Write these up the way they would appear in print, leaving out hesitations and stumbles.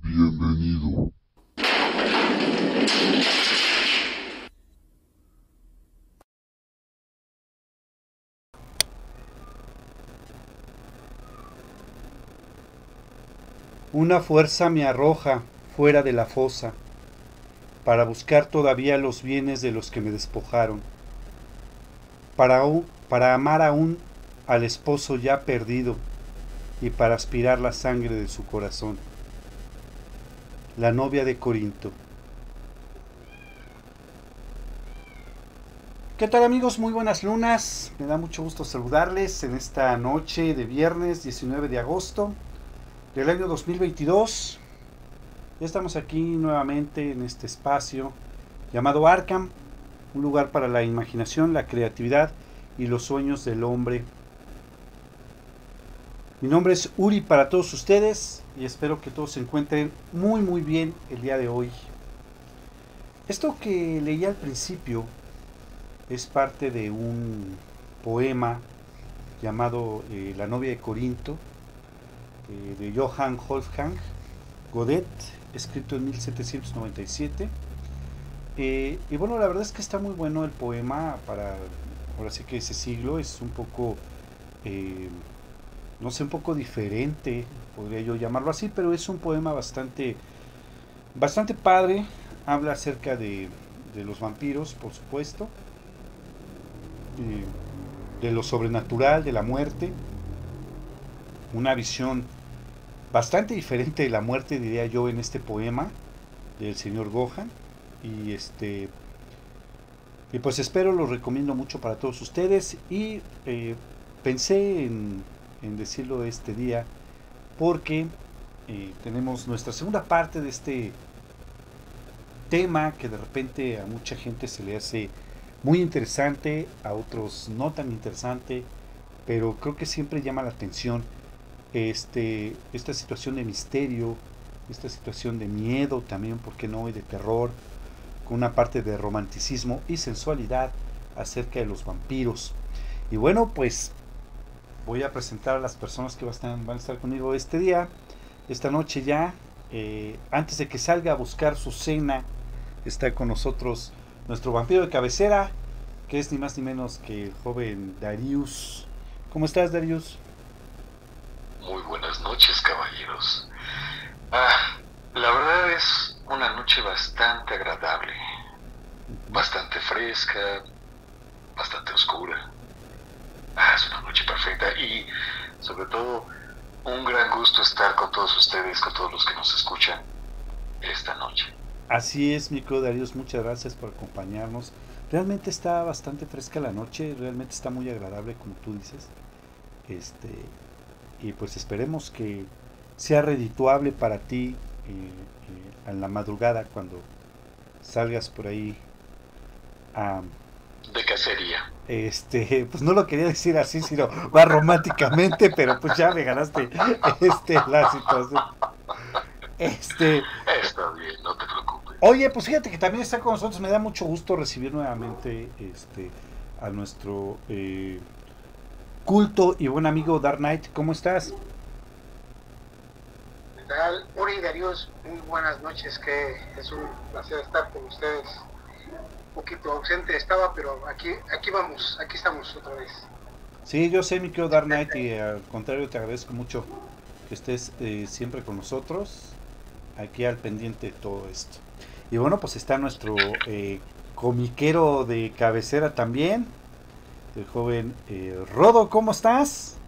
Bienvenido. Una fuerza me arroja fuera de la fosa, para buscar todavía los bienes de los que me despojaron, para amar aún al esposo ya perdido y para aspirar la sangre de su corazón. La novia de Corinto. ¿Qué tal, amigos? Muy buenas lunas. Me da mucho gusto saludarles en esta noche de viernes 19 de agosto del año 2022. Ya estamos aquí nuevamente en este espacio llamado Arkham, un lugar para la imaginación, la creatividad y los sueños del hombre. Mi nombre es Uri para todos ustedes y espero que todos se encuentren muy bien el día de hoy. Esto que leí al principio es parte de un poema llamado La novia de Corinto, de Johann Wolfgang Goethe, escrito en 1797. Y bueno, la verdad es que está muy bueno el poema para, ahora sí que ese siglo es un poco, no sé, un poco diferente, podría yo llamarlo así, pero es un poema bastante padre. Habla acerca de los vampiros, por supuesto, de lo sobrenatural, de la muerte, una visión bastante diferente de la muerte, diría yo, en este poema del señor Gohan. Y y pues espero, lo recomiendo mucho para todos ustedes. Y pensé en decirlo este día porque tenemos nuestra segunda parte de este tema que de repente a mucha gente se le hace muy interesante, a otros no tan interesante, pero creo que siempre llama la atención esta situación de misterio, esta situación de miedo también, ¿por qué no? Y de terror, con una parte de romanticismo y sensualidad acerca de los vampiros. Y bueno, pues voy a presentar a las personas que van a estar conmigo este día, esta noche ya. Antes de que salga a buscar su cena, está con nosotros nuestro vampiro de cabecera, que es ni más ni menos que el joven Darius. ¿Cómo estás, Darius? Muy buenas noches, caballeros. La verdad es una noche bastante agradable, bastante fresca, bastante oscura. Es una noche perfecta y, sobre todo, un gran gusto estar con todos ustedes, con todos los que nos escuchan esta noche. Así es, mi querido Darius, muchas gracias por acompañarnos. Realmente está bastante fresca la noche, realmente está muy agradable, como tú dices. Este, y pues esperemos que sea redituable para ti en la madrugada cuando salgas por ahí a, De cacería. pues no lo quería decir así, sino va románticamente, pero pues ya me ganaste la situación. Este, Está bien, no te preocupes. Oye, pues fíjate que también está con nosotros, me da mucho gusto recibir nuevamente a nuestro culto y buen amigo Dark Knight. ¿Cómo estás? ¿Qué tal? Uri y Darius, muy buenas noches, que es un placer estar con ustedes. Un poquito ausente estaba, pero aquí vamos, aquí estamos otra vez. Sí, yo sé, mi querido Dark Knight, y al contrario te agradezco mucho que estés siempre con nosotros, aquí al pendiente de todo esto. Y bueno, pues está nuestro comiquero de cabecera también, el joven Rodo. ¿Cómo estás?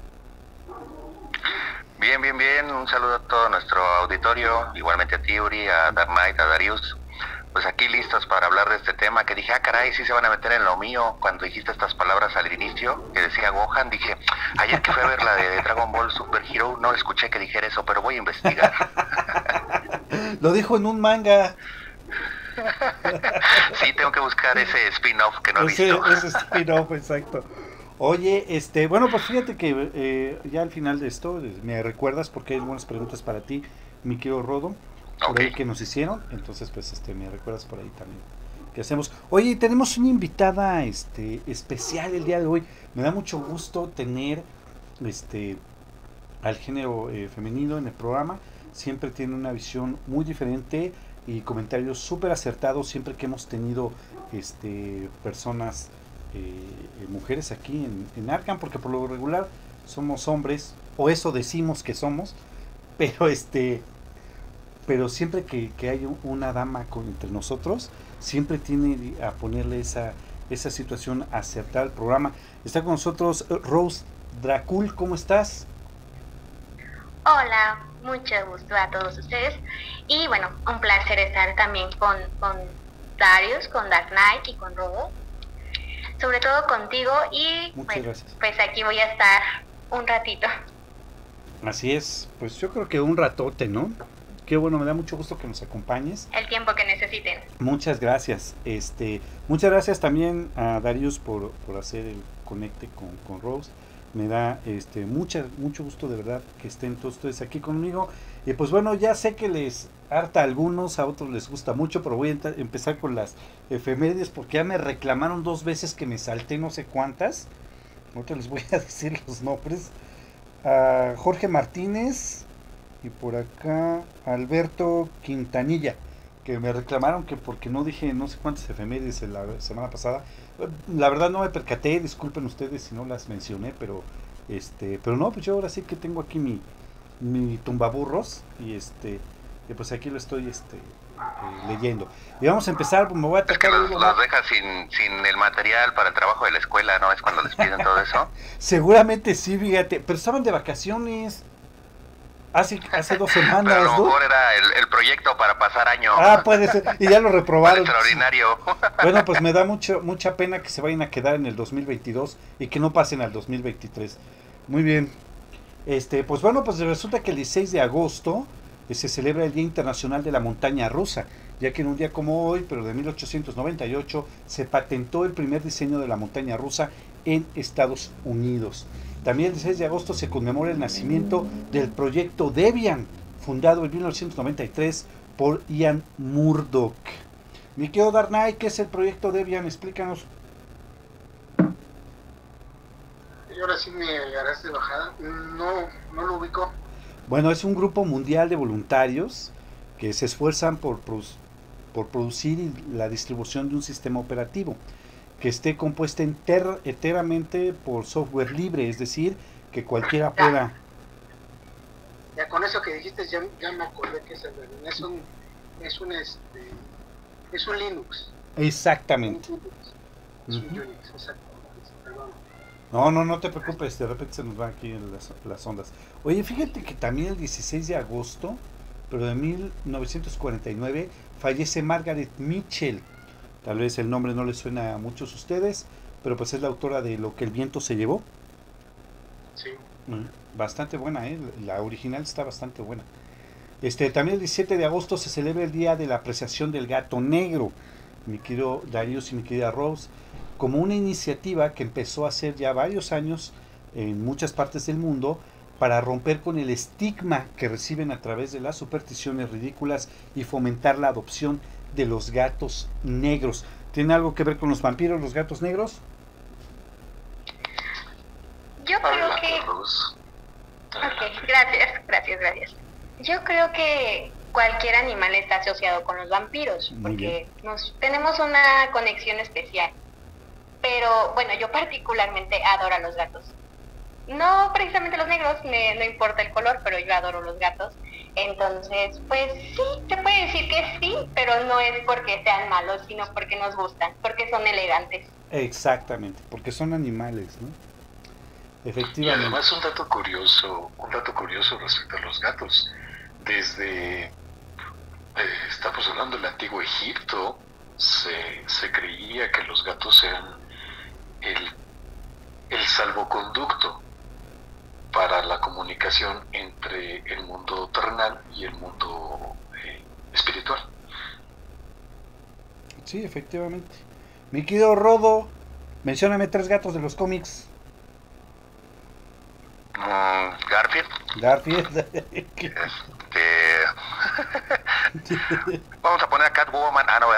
Bien. Un saludo a todo nuestro auditorio, igualmente a ti, Uri, a Dark Knight, a Darius. Pues aquí listos para hablar de este tema, que dije, caray, sí se van a meter en lo mío. Cuando dijiste estas palabras al inicio, que decía Gohan, dije, ayer que fui a ver la de Dragon Ball Super Hero, no escuché que dijera eso, pero voy a investigar. Lo dijo en un manga. Sí, tengo que buscar ese spin-off que no he visto. Ese spin-off, exacto. Oye, bueno, pues fíjate que ya al final de esto me recuerdas porque hay algunas preguntas para ti, mi querido Rodo, por ahí Ok. que nos hicieron. Entonces, pues me recuerdas por ahí también. ¿Qué hacemos? Oye, tenemos una invitada especial el día de hoy. Me da mucho gusto tener este al género femenino en el programa. siempre tiene una visión muy diferente y comentarios súper acertados siempre que hemos tenido personas, mujeres aquí en Arkham, porque por lo regular somos hombres, o eso decimos que somos, pero pero siempre que hay una dama entre nosotros, siempre tiene a ponerle esa situación acertada al programa. Está con nosotros Rose Dracul, ¿cómo estás? Hola, mucho gusto a todos ustedes. Y bueno, un placer estar también con Darius, con Dark Knight y con Robo. Sobre todo contigo y muchas gracias. Pues aquí voy a estar un ratito. Así es, pues yo creo que un ratote, ¿no? Qué bueno, me da mucho gusto que nos acompañes. El tiempo que necesiten. Muchas gracias. Muchas gracias también a Darius por hacer el conecte con Rose. Me da mucho gusto de verdad que estén todos ustedes aquí conmigo. Y pues bueno, ya sé que les harta a algunos, a otros les gusta mucho, pero voy a empezar con las efemérides porque ya me reclamaron 2 veces que me salté no sé cuántas. Ahorita les voy a decir los nombres. A Jorge Martínez y por acá Alberto Quintanilla, que me reclamaron que porque no dije no sé cuántas efemérides la semana pasada. La verdad no me percaté, disculpen ustedes si no las mencioné, pero no, pues yo ahora sí que tengo aquí mi tumbaburros y pues aquí lo estoy leyendo. Y vamos a empezar, me voy a tocar. Es que los dejas sin el material para el trabajo de la escuela, ¿no? Es cuando les piden todo eso. Seguramente sí, fíjate, pero estaban de vacaciones. Hace 2 semanas, pero a lo mejor era el proyecto para pasar año. Ah, puede ser, y ya lo reprobaron. Extraordinario. Bueno, pues me da mucha pena que se vayan a quedar en el 2022 y que no pasen al 2023. Muy bien. Pues bueno, pues resulta que el 16 de agosto se celebra el Día Internacional de la Montaña Rusa, ya que en un día como hoy, pero de 1898, se patentó el primer diseño de la montaña rusa en Estados Unidos. También el 16 de agosto se conmemora el nacimiento del proyecto Debian, fundado en 1993 por Ian Murdoch. Mi querido Dark Knight, ¿qué es el proyecto Debian? Explícanos. Y ahora sí me agarraste de bajada. No lo ubico. Bueno, es un grupo mundial de voluntarios que se esfuerzan por producir la distribución de un sistema operativo que esté compuesta enteramente por software libre, es decir, que cualquiera pueda. Ya con eso que dijiste ya me acordé que es un Linux. Exactamente. Es un Unix, exactamente. Perdón. No te preocupes, de repente se nos van aquí las ondas. Oye, fíjate que también el 16 de agosto, pero de 1949, fallece Margaret Mitchell. Tal vez el nombre no les suena a muchos de ustedes, pero pues es la autora de Lo que el viento se llevó. Sí. Bastante buena, la original está bastante buena. También el 17 de agosto se celebra el Día de la Apreciación del Gato Negro, mi querido Darius y mi querida Rose, como una iniciativa que empezó a hacer ya varios años en muchas partes del mundo para romper con el estigma que reciben a través de las supersticiones ridículas y fomentar la adopción de los gatos negros. ¿Tiene algo que ver con los vampiros, los gatos negros? Yo creo que... Ok, gracias. Yo creo que cualquier animal está asociado con los vampiros, porque tenemos una conexión especial. Pero bueno, yo particularmente adoro a los gatos. No precisamente los negros, no importa el color, pero yo adoro los gatos. Entonces, pues sí, se puede decir que sí, pero no es porque sean malos, sino porque nos gustan, porque son elegantes. Exactamente, porque son animales, ¿no? Efectivamente. Y además un dato curioso respecto a los gatos. Desde, estamos hablando del antiguo Egipto, se creía que los gatos eran el salvoconducto para la comunicación entre el mundo terrenal y el mundo espiritual. Sí, efectivamente. Mi querido Rodo, mencióname 3 gatos de los cómics. Garfield. Vamos a poner a Catwoman. No,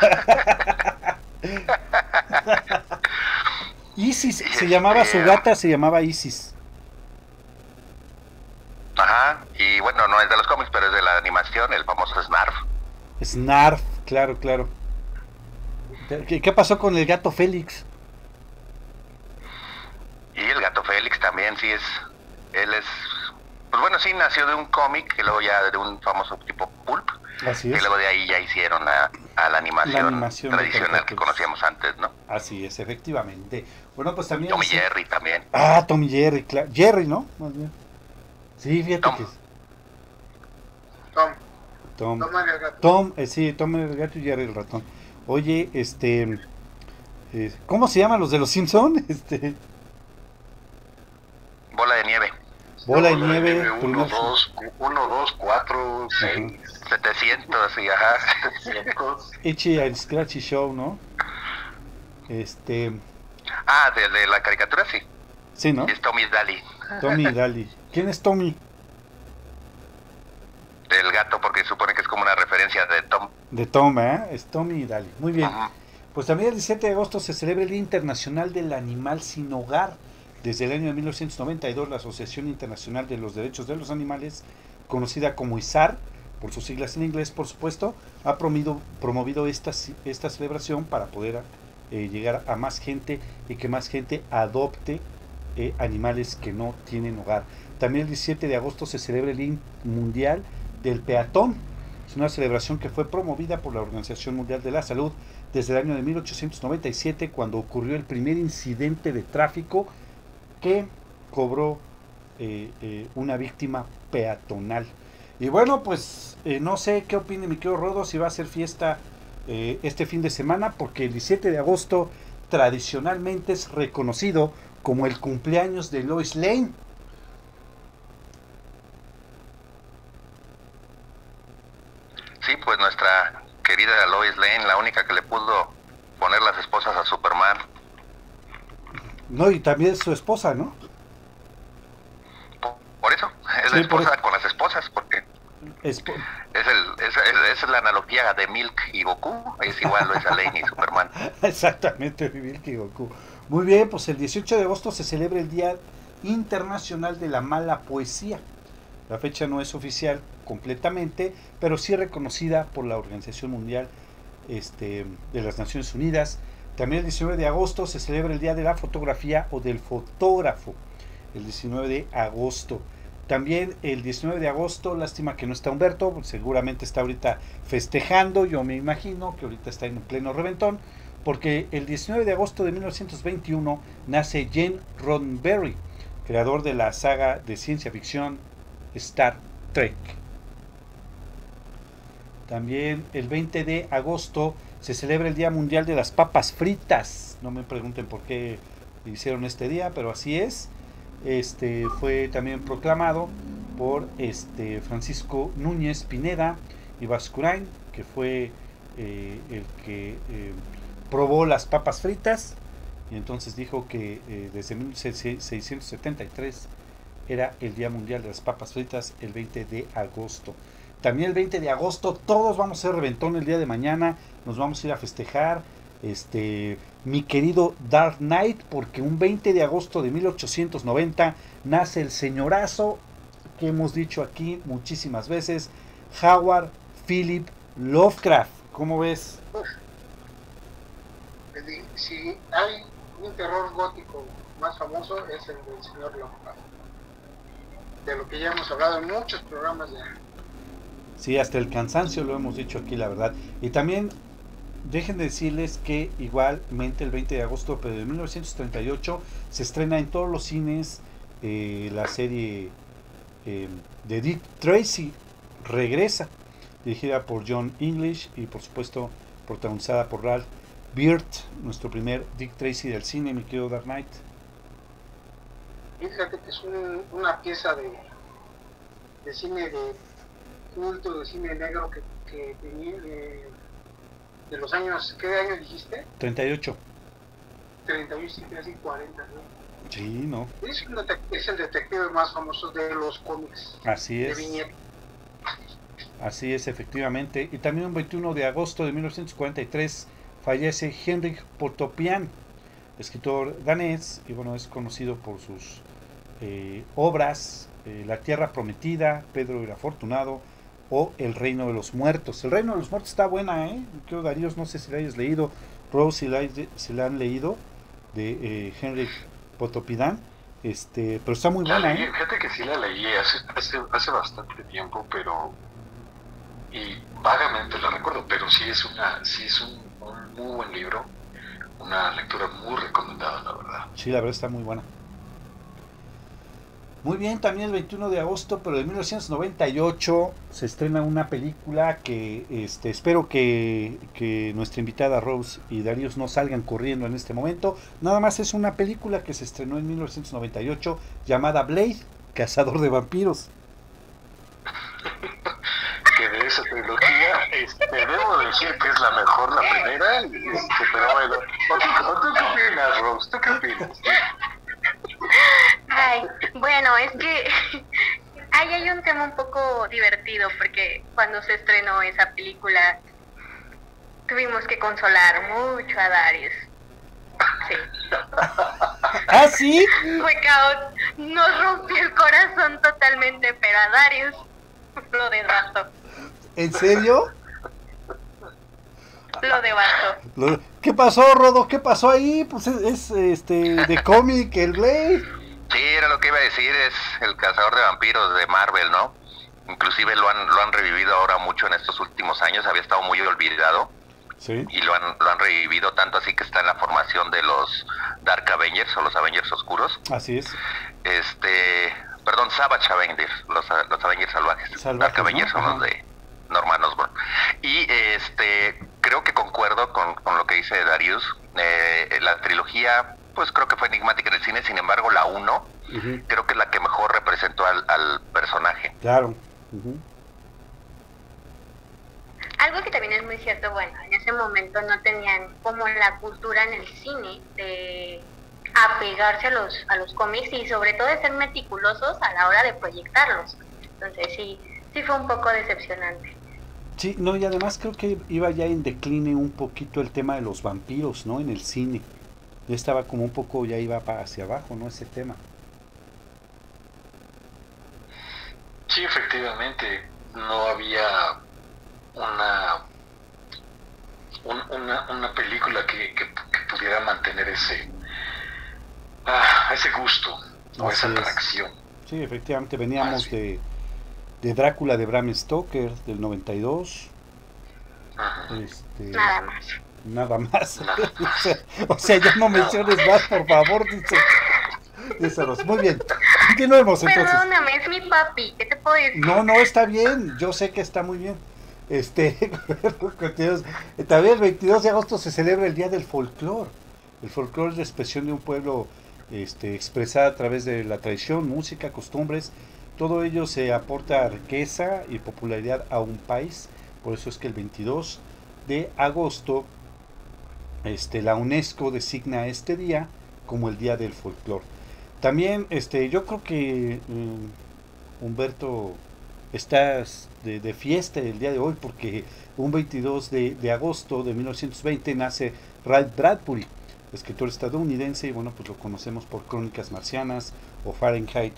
¿verdad? Isis, se llamaba su gata, se llamaba Isis. Ajá, y bueno, no es de los cómics, pero Snarf, claro, claro. ¿Qué pasó con el gato Félix? Y el gato Félix también, sí él es, pues bueno, sí nació de un cómic, que luego ya de un famoso tipo pulp, Así es. y luego de ahí ya hicieron a la animación tradicional que conocíamos antes, ¿no? Así es, efectivamente. Bueno, pues también... Tom y Jerry también. Ah, Tom y Jerry, claro. Jerry, ¿no? Más bien. Sí, fíjate Tom. que... Tom era el gato. Sí, Tom era el gato y Jerry el ratón. Oye, ¿cómo se llaman los de los Simpson? Bola de nieve. Bola de nieve. 1, 2, 4, 6, 700, sí, ajá. 700. Itchy and Scratchy Show, ¿no? Ah, de la caricatura, sí. Sí, ¿no? Y es Tommy Daly. Tommy y Daly. ¿Quién es Tommy? El gato, porque supone que es como una referencia de Tom. De Tom, ¿eh? Es Tommy y Daly. Muy bien. Ajá. Pues también el 17 de agosto se celebra el Día Internacional del Animal Sin Hogar. Desde el año de 1992, la Asociación Internacional de los Derechos de los Animales, conocida como ISAR, por sus siglas en inglés, por supuesto, ha promovido esta celebración para poder llegar a más gente y que más gente adopte animales que no tienen hogar. También el 17 de agosto se celebra el Día Mundial del Peatón. Es una celebración que fue promovida por la Organización Mundial de la Salud desde el año de 1897, cuando ocurrió el primer incidente de tráfico que cobró una víctima peatonal. Y bueno, pues no sé qué opine mi querido Rodo, si va a ser fiesta este fin de semana, porque el 17 de agosto tradicionalmente es reconocido como el cumpleaños de Lois Lane. Sí, pues nuestra querida Lois Lane, la única que le pudo poner las esposas a Superman. No, y también su esposa, ¿no? Por eso, es Sí, la esposa con las esposas, porque es la analogía de Milk y Goku, es igual Lois Lane y Superman. Exactamente, Milk y Goku. Muy bien, pues el 18 de agosto se celebra el Día Internacional de la Mala Poesía. La fecha no es oficial completamente, pero sí reconocida por la Organización Mundial de las Naciones Unidas. También el 19 de agosto se celebra el Día de la Fotografía o del Fotógrafo, el 19 de agosto. También el 19 de agosto, lástima que no está Humberto, seguramente está ahorita festejando, yo me imagino que ahorita está en un pleno reventón, porque el 19 de agosto de 1921 nace Gene Roddenberry, creador de la saga de ciencia ficción Star Trek. También el 20 de agosto se celebra el Día Mundial de las Papas Fritas. No me pregunten por qué hicieron este día, pero así es. Fue también proclamado por Francisco Núñez Pineda y Bascurain, que fue el que probó las papas fritas, y entonces dijo que desde 1673 era el Día Mundial de las Papas Fritas, el 20 de agosto. También el 20 de agosto todos vamos a hacer reventón el día de mañana, nos vamos a ir a festejar, mi querido Dark Knight, porque un 20 de agosto de 1890 nace el señorazo que hemos dicho aquí muchísimas veces, Howard Philip Lovecraft. ¿Cómo ves? Si hay un terror gótico más famoso, es el del señor Lovecraft, de lo que ya hemos hablado en muchos programas ya. Sí, hasta el cansancio lo hemos dicho aquí, la verdad. Y también dejen de decirles que igualmente el 20 de agosto pero de 1938 se estrena en todos los cines la serie de Dick Tracy regresa, dirigida por John English y por supuesto protagonizada por Ralph Beard, nuestro primer Dick Tracy del cine, mi querido Dark Knight. Fíjate que es una pieza de cine de culto, de cine negro que tenía de los años, ¿qué año dijiste? 38. 38, casi 40, ¿no? Sí, ¿no? Es el detective más famoso de los cómics. Así es. De viñeta. Así es, efectivamente. Y también un 21 de agosto de 1943 fallece Henrik Potopian, escritor danés, y bueno, es conocido por sus obras La Tierra Prometida, Pedro el Afortunado, o El Reino de los Muertos. El Reino de los Muertos está buena, creo, Darío, no sé si la hayas leído, Rose, si la han leído, de Henry Pontoppidan, pero está muy buena, Fíjate que sí la leí hace bastante tiempo, pero y vagamente la recuerdo, pero sí es un muy buen libro, una lectura muy recomendada, la verdad. Sí, la verdad está muy buena. Muy bien, también el 21 de agosto, pero de 1998, se estrena una película que espero que nuestra invitada Rose y Darío no salgan corriendo en este momento. Nada más es una película que se estrenó en 1998 llamada Blade, Cazador de Vampiros. Que de esa trilogía, debo decir que es la mejor, la primera, pero bueno, ¿tú qué opinas, Rose? ¿Tú qué opinas? Ay, bueno, es que ahí hay un tema un poco divertido, porque cuando se estrenó esa película tuvimos que consolar mucho a Darius. Sí. ¿Ah, sí? Fue caos, nos rompió el corazón totalmente, pero a Darius lo devastó. ¿En serio? Lo devastó. ¿Qué pasó, Rodo? ¿Qué pasó ahí? Pues es de cómic, el Blade. Sí, era lo que iba a decir, es el cazador de vampiros de Marvel, ¿no? Inclusive lo han revivido ahora mucho en estos últimos años, había estado muy olvidado. Sí. Y lo han revivido tanto así que está en la formación de los Dark Avengers o los Avengers Oscuros. Así es. Perdón, Savage Avengers, los Avengers salvajes. Dark Avengers, ¿no? Son los de Norman Osborn. Y creo que concuerdo con lo que dice Darius. La trilogía, pues creo que fue enigmática en el cine, sin embargo la 1 creo que es la que mejor representó al personaje. Claro. Algo que también es muy cierto, bueno, en ese momento no tenían como la cultura en el cine de apegarse a los cómics y sobre todo de ser meticulosos a la hora de proyectarlos. Entonces sí fue un poco decepcionante. Sí, no, y además creo que iba ya en decline un poquito el tema de los vampiros, ¿no? En el cine. Ya estaba como un poco, ya iba hacia abajo, ¿no? Ese tema. Sí, efectivamente, no había una película que pudiera mantener ese gusto o esa atracción. Sí, efectivamente, veníamos de Drácula de Bram Stoker del 92. Nada más. Nada más. O sea, ya no menciones más, por favor, dice Rose. Muy bien, continuemos entonces. Perdóname, es mi papi, ¿qué te puedo decir? No, está bien, yo sé que está muy bien. También el 22 de agosto se celebra el Día del Folclor. El folclor es la expresión de un pueblo expresada a través de la tradición, música, costumbres. Todo ello se aporta riqueza y popularidad a un país. Por eso es que el 22 de agosto la UNESCO designa este día como el Día del Folclor. También yo creo que Humberto estás de fiesta el día de hoy, porque un 22 de agosto de 1920 nace Ray Bradbury, escritor estadounidense, y bueno, pues lo conocemos por Crónicas Marcianas o Fahrenheit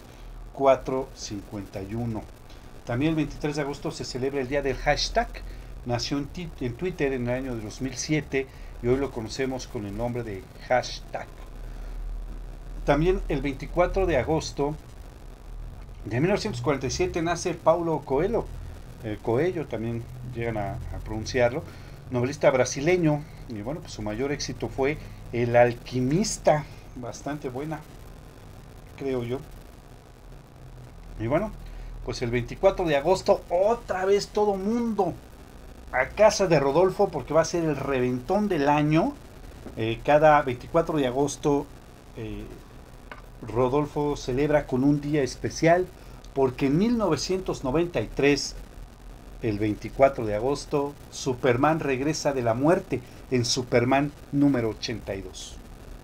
451. También el 23 de agosto se celebra el día del hashtag. Nació en Twitter en el año de 2007 y hoy lo conocemos con el nombre de hashtag. También el 24 de agosto de 1947 nace Paulo Coelho, Coelho también llegan a pronunciarlo, novelista brasileño, y bueno, pues su mayor éxito fue El Alquimista, bastante buena, creo yo. Y bueno, pues el 24 de agosto otra vez todo mundo a casa de Rodolfo, porque va a ser el reventón del año. Cada 24 de agosto Rodolfo celebra con un día especial, porque en 1993, el 24 de agosto, Superman regresa de la muerte en Superman número 82.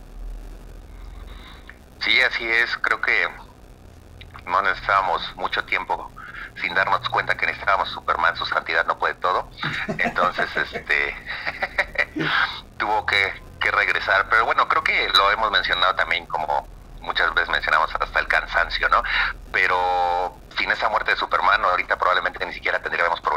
Sí, así es. Creo que no necesitábamos mucho tiempo sin darnos cuenta que necesitábamos Superman, su santidad no puede todo. Entonces, tuvo que regresar. Pero bueno, creo que lo hemos mencionado también, como muchas veces mencionamos hasta el cansancio, ¿no? Pero sin esa muerte de Superman, ahorita probablemente ni siquiera tendríamos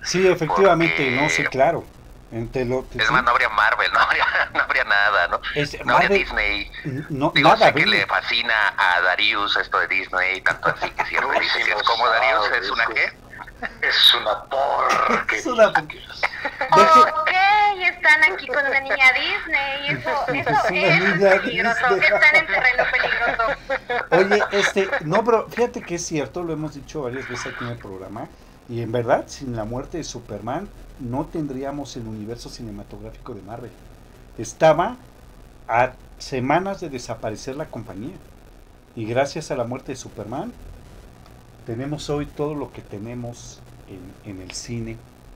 Sí, efectivamente, porque, no, sí, claro. Es más, no habría Marvel, no habría nada, ¿no? No habría Disney. No, Digo, nada sé que le fascina a Darius esto de Disney, tanto así que siempre dice que es como Darius, ¿es una qué? Es una porquería. Es una Ok, están aquí con una niña Disney, eso es peligroso, están en terreno peligroso. Oye, no, pero fíjate que es cierto, lo hemos dicho varias veces aquí en el programa, y en verdad, sin la muerte de Superman, no tendríamos el universo cinematográfico de Marvel. Estaba a semanas de desaparecer la compañía, y gracias a la muerte de Superman, tenemos hoy todo lo que tenemos en el cine.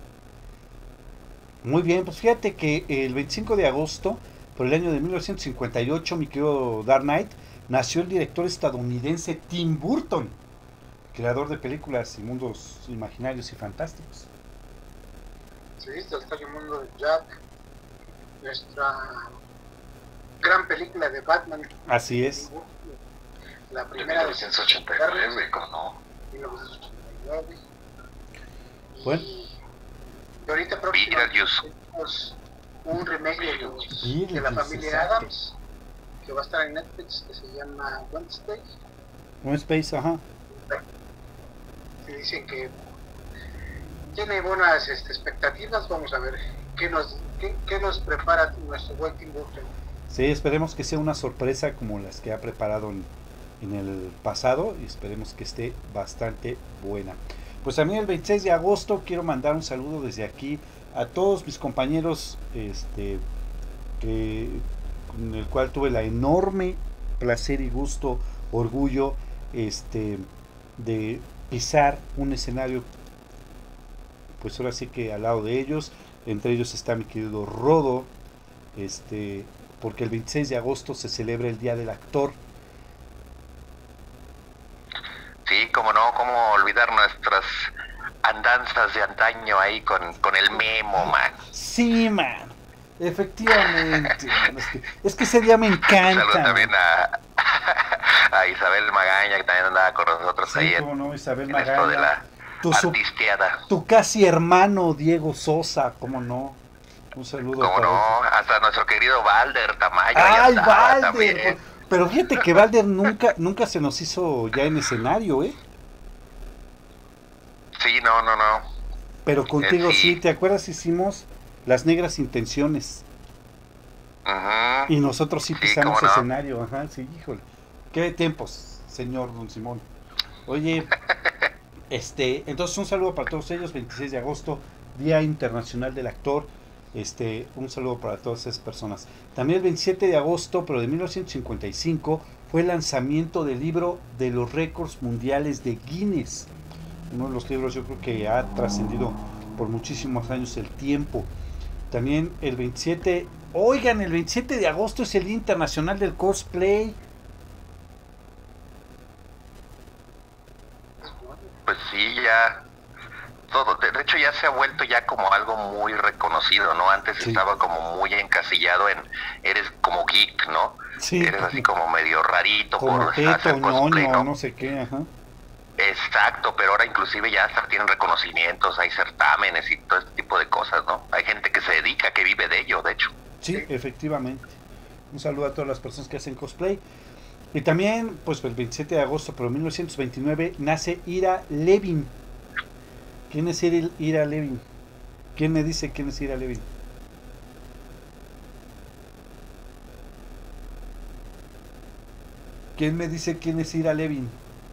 Muy bien, pues fíjate que el 25 de agosto, por el año de 1958, mi querido Dark Knight, nació el director estadounidense Tim Burton, creador de películas y mundos imaginarios y fantásticos. Sí, está el extraño mundo de Jack, nuestra gran película de Batman. Así es. La primera de 1989, ¿no? 1989. Bueno. Y ahorita próximo tenemos un remake de la familia Adams, que va a estar en Netflix, que se llama Wednesday. Wednesday, ajá. Se dicen que tiene buenas expectativas. Vamos a ver qué nos prepara nuestro buen Tim Burton. Sí, esperemos que sea una sorpresa como las que ha preparado en el pasado, y esperemos que esté bastante buena. Pues a mí el 26 de agosto quiero mandar un saludo desde aquí a todos mis compañeros, con el cual tuve la enorme placer y gusto, orgullo, de pisar un escenario, pues ahora sí que al lado de ellos. Entre ellos está mi querido Rodo, porque el 26 de agosto se celebra el Día del Actor. Sí, como no, cómo olvidar nuestras andanzas de antaño ahí con el Memo, man. Sí, man, efectivamente. Man. Es que ese día me encanta. Saludos también a Isabel Magaña, que también andaba con nosotros, sí, ahí no, Isabel en Magaña, esto de la artisteada. Tu casi hermano Diego Sosa, cómo no. Un saludo. Cómo no, hasta nuestro querido Valder Tamayo. ¡Ay, Valder! Pero fíjate que Valder nunca se nos hizo ya en escenario, ¿eh? Sí, no. Pero contigo sí, ¿te acuerdas? Hicimos Las Negras Intenciones. Uh-huh. Y nosotros sí pisamos escenario, ajá, sí, híjole. Qué tiempos, señor Don Simón. Oye, entonces un saludo para todos ellos, 26 de agosto, Día Internacional del Actor. Un saludo para todas esas personas. También el 27 de agosto, pero de 1955, fue el lanzamiento del libro de los récords mundiales de Guinness. Uno de los libros, yo creo que ha trascendido por muchísimos años el tiempo. También el 27, oigan, el 27 de agosto es el Día Internacional del Cosplay. Pues sí, ya todo, de hecho ya se ha vuelto ya como algo muy reconocido, ¿no? Antes sí, estaba como muy encasillado en, eres como geek, ¿no? Sí. Eres así como medio rarito como por hacer cosplay, ¿no? No sé qué, ajá. Exacto, pero ahora inclusive ya hasta tienen reconocimientos, hay certámenes y todo este tipo de cosas, ¿no? Hay gente que se dedica, que vive de ello, de hecho. Sí, efectivamente. Un saludo a todas las personas que hacen cosplay. Y también, pues el 27 de agosto, pero 1929, nace Ira Levin. ¿Quién es Ira Levin? ¿Quién me dice quién es Ira Levin? ¿Quién me dice quién es Ira Levin?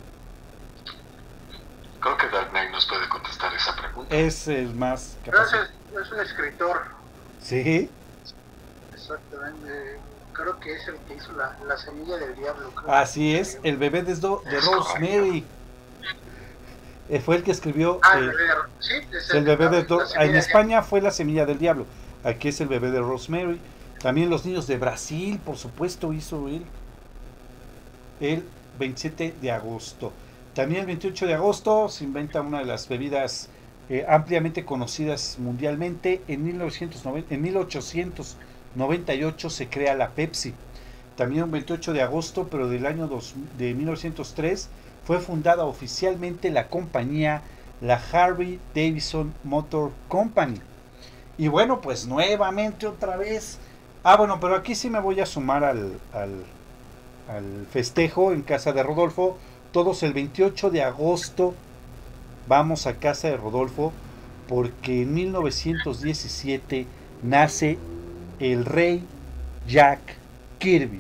Creo que Dark Knight nos puede contestar esa pregunta. Es el más capaz. Es un escritor. ¿Sí? Exactamente. Creo que es el que hizo la semilla del diablo. Así es, el bebé de Rosemary. Fue el que escribió sí, el bebé de en España fue La Semilla del Diablo. Aquí es El Bebé de Rosemary. También Los Niños de Brasil, por supuesto, hizo él el 27 de agosto. También el 28 de agosto se inventa una de las bebidas ampliamente conocidas mundialmente. En 1898 se crea la Pepsi. También un 28 de agosto, pero del año de 1903, fue fundada oficialmente la compañía la Harley Davidson Motor Company. Y bueno, pues nuevamente otra vez. Bueno, pero aquí sí me voy a sumar al festejo en casa de Rodolfo. Todos el 28 de agosto vamos a casa de Rodolfo, porque en 1917 nace el rey Jack Kirby.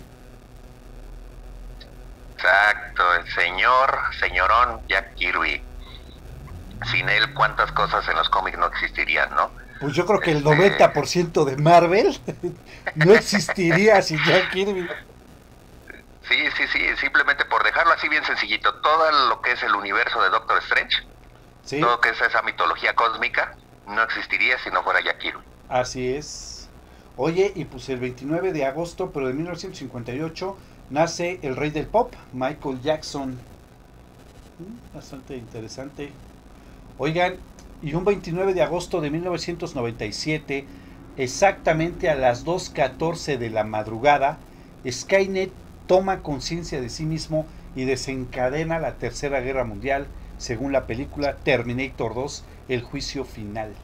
Exacto, el señorón Jack Kirby. Sin él, ¿cuántas cosas en los cómics no existirían, no? Pues yo creo que el 90% de Marvel no existiría sin Jack Kirby. Sí, simplemente por dejarlo así bien sencillito, todo lo que es el universo de Doctor Strange, ¿sí? Todo lo que es esa mitología cósmica, no existiría si no fuera Jack Kirby. Así es. Oye, y pues el 29 de agosto, pero de 1958, nace el rey del pop, Michael Jackson. Bastante interesante. Oigan, y un 29 de agosto de 1997, exactamente a las 2:14 de la madrugada, Skynet toma conciencia de sí mismo y desencadena la Tercera Guerra Mundial, según la película Terminator 2, El Juicio Final.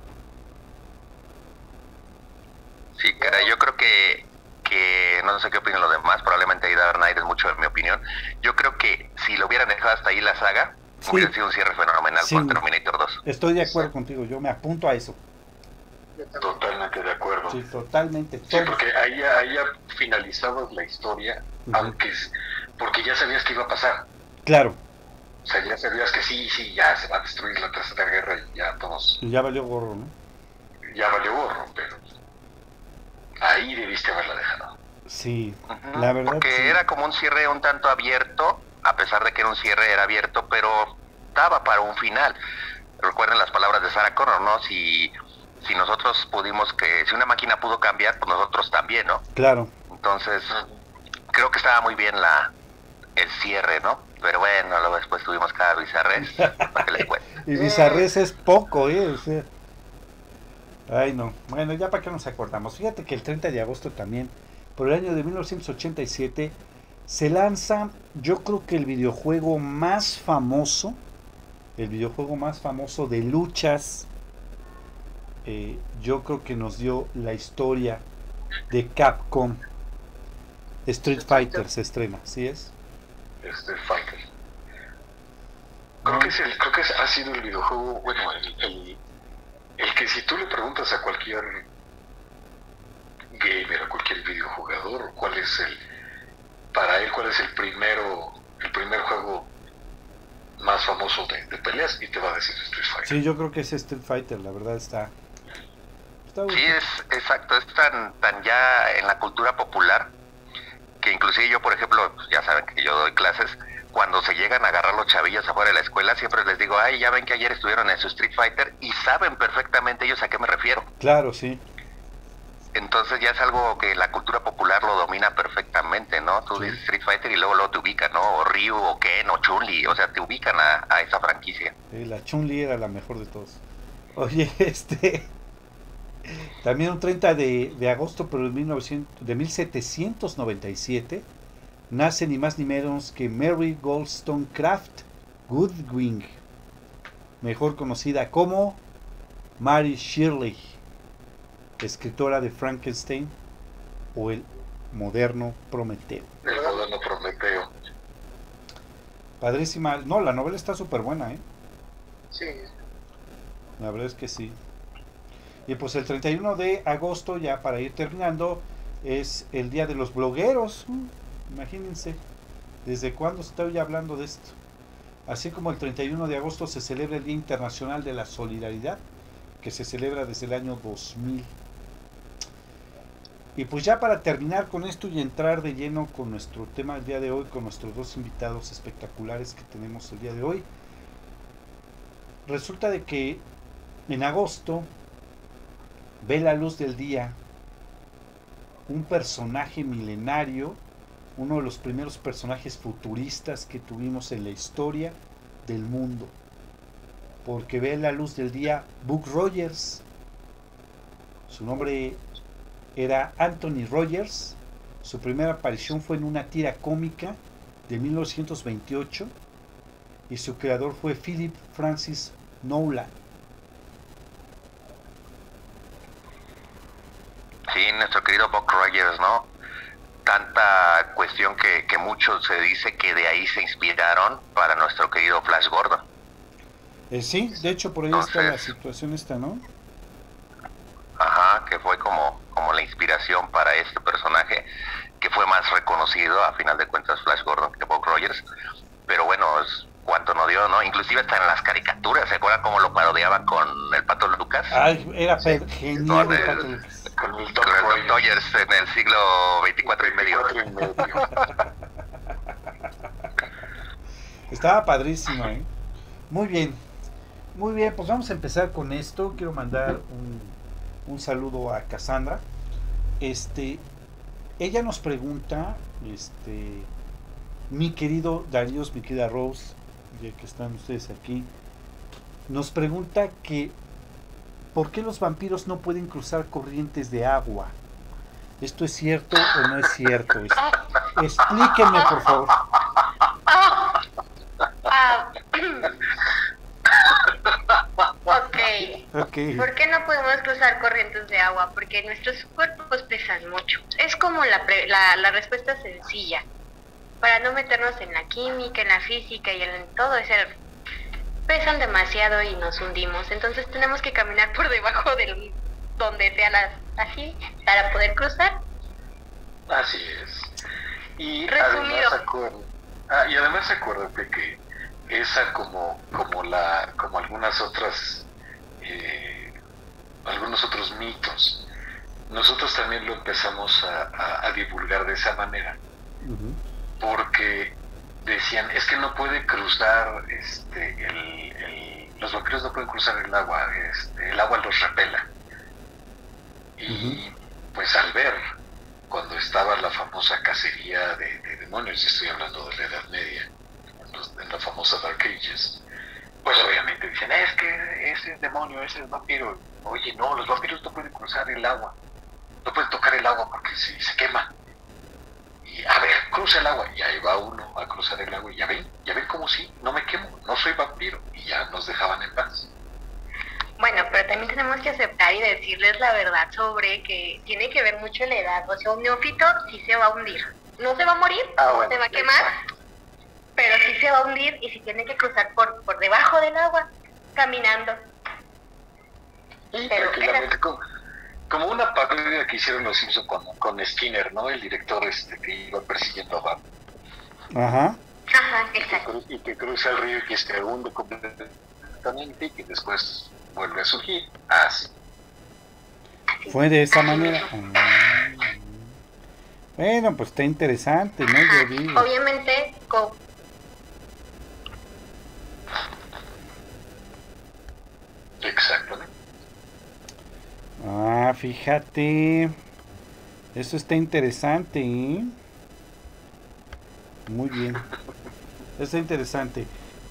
Sí, cara, yo creo que no sé qué opinan los demás, probablemente ahí Dark Knight es mucho de mi opinión. Yo creo que si lo hubieran dejado hasta ahí la saga, sí, hubiera sido un cierre fenomenal con Terminator 2. Estoy de acuerdo contigo, yo me apunto a eso. Totalmente de acuerdo. Sí, totalmente. Sí, porque ahí ya finalizabas la historia, porque ya sabías que iba a pasar. Claro. O sea, ya sabías que sí, ya se va a destruir la Tercera Guerra y ya todos... Y ya valió gorro, ¿no? Ya valió gorro, pero ahí debiste haberla dejado. Sí, la verdad. Porque era como un cierre un tanto abierto, a pesar de que era un cierre, era abierto, pero daba para un final. Recuerden las palabras de Sarah Connor, ¿no? Si nosotros si una máquina pudo cambiar, pues nosotros también, ¿no? Claro. Entonces, creo que estaba muy bien el cierre, ¿no? Pero bueno, luego después tuvimos cada bizarrés, para que les cuente. Y bizarrés es poco, o sea. Ay, no. Bueno, ya para qué nos acordamos. Fíjate que el 30 de agosto también, por el año de 1987, se lanza, yo creo que el videojuego más famoso de luchas. Yo creo que nos dio la historia de Capcom. Street Fighter se estrena, ¿sí es? Street Fighter. Creo que ha sido el videojuego, bueno, el que si tú le preguntas a cualquier gamer, a cualquier videojugador, cuál es el primer juego más famoso de peleas, y te va a decir Street Fighter. Sí, yo creo que es Street Fighter, la verdad está sí, es exacto, es tan ya en la cultura popular que inclusive yo, por ejemplo, ya saben que yo doy clases, cuando se llegan a agarrar los chavillos afuera de la escuela, siempre les digo, ya ven que ayer estuvieron en su Street Fighter, y saben perfectamente ellos a qué me refiero. Claro, sí. Entonces ya es algo que la cultura popular lo domina perfectamente, ¿no? Tú dices Street Fighter y luego te ubican, ¿no? O Ryu, o Ken, o Chun-Li, o sea, te ubican a esa franquicia. La Chun-Li era la mejor de todos. Oye, también un 30 de agosto, pero de 1797, nace ni más ni menos que Mary Wollstonecraft Goodwin, mejor conocida como Mary Shelley, escritora de Frankenstein o el moderno Prometeo. El moderno Prometeo. Padrísima. No, la novela está súper buena, Sí. La verdad es que sí. Y pues el 31 de agosto, ya para ir terminando, es el Día de los Blogueros. Imagínense, ¿desde cuándo estoy hablando de esto? Así como el 31 de agosto se celebra el Día Internacional de la Solidaridad, que se celebra desde el año 2000. Y pues ya para terminar con esto y entrar de lleno con nuestro tema del día de hoy, con nuestros dos invitados espectaculares que tenemos el día de hoy, resulta de que en agosto ve la luz del día un personaje milenario, uno de los primeros personajes futuristas que tuvimos en la historia del mundo, porque ve la luz del día Buck Rogers. Su nombre era Anthony Rogers. Su primera aparición fue en una tira cómica de 1928 y su creador fue Philip Francis Nolan. Sí, nuestro querido Buck Rogers, ¿no? Tanta cuestión que mucho se dice que de ahí se inspiraron para nuestro querido Flash Gordon. Sí, de hecho por ahí Entonces, está la situación esta, ¿no? Ajá, que fue como la inspiración para este personaje, que fue más reconocido a final de cuentas Flash Gordon que Buck Rogers. Pero bueno, es cuanto no dio, ¿no? Inclusive hasta en las caricaturas, ¿se acuerdan cómo lo parodiaban con el Pato Lucas? Ay, era genial el Pato Lucas. Con el Con el Doc Rogers en el siglo 24 y medio. Estaba padrísimo, ¿eh? Muy bien, pues vamos a empezar con esto. Quiero mandar un saludo a Cassandra. Ella nos pregunta, mi querido Darius, mi querida Rose, ya que están ustedes aquí, nos pregunta que ¿por qué los vampiros no pueden cruzar corrientes de agua? ¿Esto es cierto o no es cierto? Explíquenme, por favor. Okay. ¿Por qué no podemos cruzar corrientes de agua? Porque nuestros cuerpos pesan mucho. Es como la respuesta sencilla. Para no meternos en la química, en la física y en todo ese... Pesan demasiado y nos hundimos. Entonces tenemos que caminar por debajo del donde sea así para poder cruzar. Así es. Y resumido. Además acuérdate que esa como algunas otras algunos otros mitos, nosotros también lo empezamos a divulgar de esa manera. Uh-huh. Porque decían, es que no puede cruzar los vampiros no pueden cruzar el agua, el agua los repela. Y pues al ver cuando estaba la famosa cacería de demonios, estoy hablando de la Edad Media, en la famosa Dark Ages, pues obviamente dicen, es que ese es demonio, ese es vampiro. Oye, no, los vampiros no pueden cruzar el agua, no pueden tocar el agua porque se queman. Y a ver, cruza el agua, y ahí va uno a cruzar el agua, y ya ven como sí, no me quemo, no soy vampiro, y ya nos dejaban en paz. Bueno, pero también tenemos que aceptar y decirles la verdad sobre que tiene que ver mucho la edad. O sea, un neófito sí se va a hundir. No se va a morir, bueno, se va a quemar, pero sí se va a hundir y sí tiene que cruzar por debajo del agua, caminando. Y tranquilamente, como una parodia que hicieron los Simpsons con Skinner, ¿no? El director que iba persiguiendo a Bart. Ajá, exacto. Y que cruza el río y que se hunde completamente y que después vuelve a surgir. Así. fue de esa manera. Bueno, pues está interesante, ¿no? Yo digo. Obviamente, Exactamente. Fíjate. Eso está interesante, ¿eh? Muy bien. Está interesante.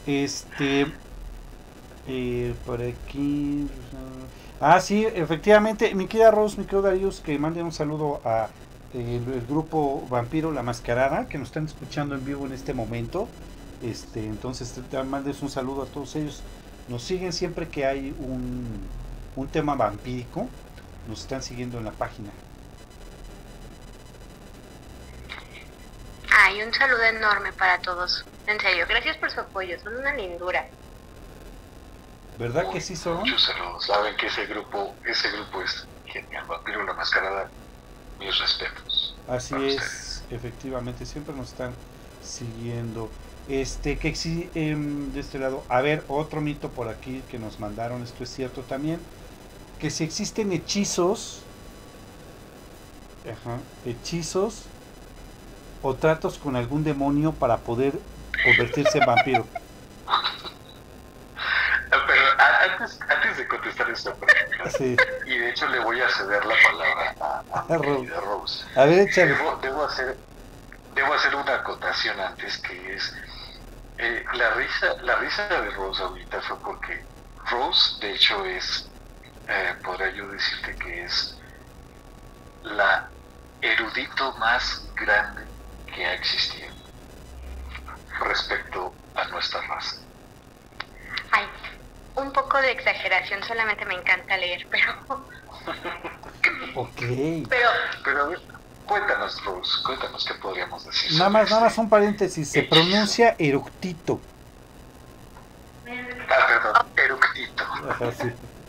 Por aquí. Sí, efectivamente. Mi querida Rose, mi querido Darius, que manden un saludo a el grupo Vampiro La Mascarada, que nos están escuchando en vivo en este momento. Entonces, mandes un saludo a todos ellos. Nos siguen siempre que hay un tema vampírico. Nos están siguiendo en la página. Y un saludo enorme para todos. En serio, gracias por su apoyo, son una lindura. ¿Verdad que sí son? Muchos saludos. Saben que ese grupo es genial. Vampiro La Mascarada, mis respetos. Así es, ustedes. Efectivamente, siempre nos están siguiendo. De este lado, a ver, otro mito por aquí que nos mandaron, esto es cierto también, que si existen hechizos o tratos con algún demonio para poder convertirse en vampiro. Pero antes de contestar esta pregunta, sí. Y de hecho le voy a ceder la palabra a Rose. A ver, échale. Debo hacer una acotación antes, que es la risa de Rose ahorita fue porque Rose de hecho es podría yo decirte que es la erudito más grande que ha existido respecto a nuestra raza. un poco de exageración, solamente me encanta leer, pero... Ok. Pero cuéntanos, Rose, cuéntanos qué podríamos decir. Nada más un paréntesis, se pronuncia eructito. Perdón, eructito. Ajá, sí.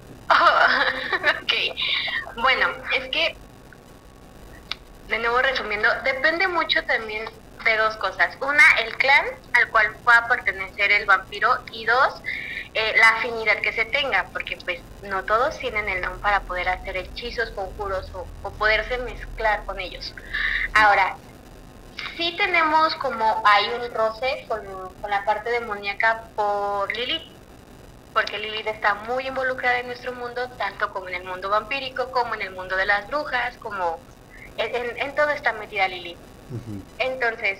Ok, bueno, es que, de nuevo resumiendo, depende mucho también de dos cosas. Una, el clan al cual pueda pertenecer el vampiro, y dos, la afinidad que se tenga, porque pues no todos tienen el don para poder hacer hechizos, conjuros o poderse mezclar con ellos. Ahora, sí tenemos como hay un roce con la parte demoníaca por Lilith, porque Lilith está muy involucrada en nuestro mundo, tanto como en el mundo vampírico, como en el mundo de las brujas, como en todo está metida Lilith. Entonces,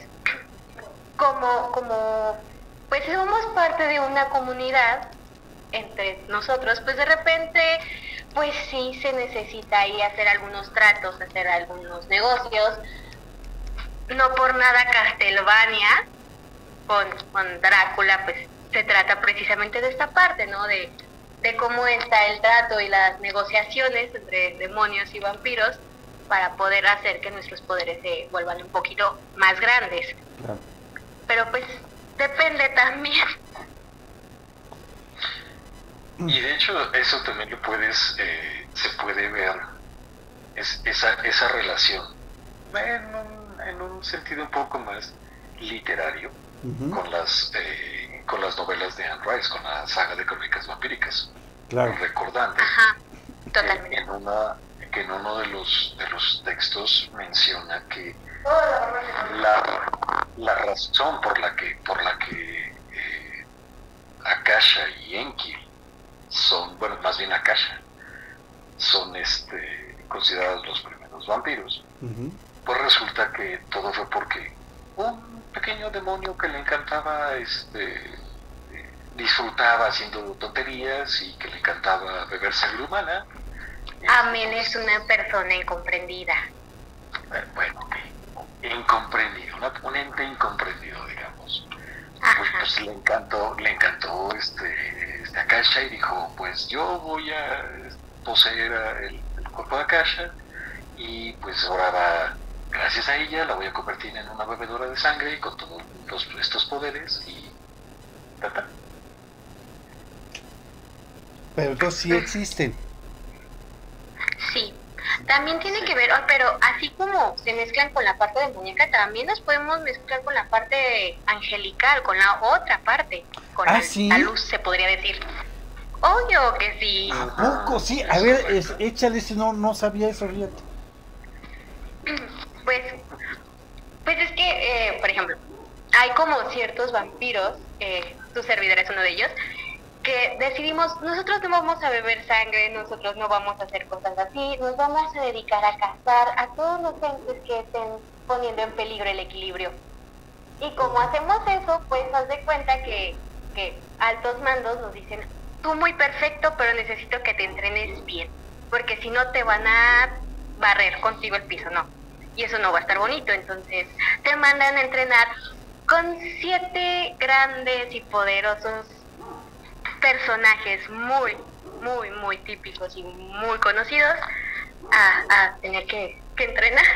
como pues somos parte de una comunidad entre nosotros, pues de repente, pues sí se necesita ahí hacer algunos tratos, hacer algunos negocios. No por nada Castlevania con Drácula, pues se trata precisamente de esta parte, ¿no? De cómo está el trato y las negociaciones entre demonios y vampiros para poder hacer que nuestros poderes se vuelvan un poquito más grandes. Claro. Pero pues depende también. Y de hecho eso también lo puedes, se puede ver, esa relación en un sentido un poco más literario con las novelas de Anne Rice, con la saga de crónicas vampíricas. Claro. Recordando totalmente. Que en uno de los textos menciona que la razón por la que Akasha y Enki son, bueno, más bien Akasha, son considerados los primeros vampiros, pues resulta que todo fue porque un pequeño demonio que le encantaba disfrutaba haciendo tonterías y que le encantaba beber sangre humana. Amén, es una persona incomprendida. Bueno, incomprendido, un ente incomprendido, digamos. Pues le encantó Akasha y dijo, pues yo voy a poseer el cuerpo de Akasha y pues ahora gracias a ella la voy a convertir en una bebedora de sangre con todos estos poderes y tata. Pero entonces sí existen. Sí, también tiene que ver, pero así como se mezclan con la parte demoníaca, también nos podemos mezclar con la parte angelical, con la otra parte, con la luz, se podría decir. Obvio que sí. ¿A poco? Sí, a ver, échale ese, no sabía eso, fíjate. Pues es que, por ejemplo, hay como ciertos vampiros, tu servidor es uno de ellos, que decidimos, nosotros no vamos a beber sangre, nosotros no vamos a hacer cosas así, nos vamos a dedicar a cazar a todos los entes que estén poniendo en peligro el equilibrio. Y como hacemos eso, pues haz de cuenta que altos mandos nos dicen, tú muy perfecto, pero necesito que te entrenes bien, porque si no te van a barrer contigo el piso, no. Y eso no va a estar bonito, entonces te mandan a entrenar con 7 grandes y poderosos personajes muy, muy, muy típicos y muy conocidos a tener que entrenar.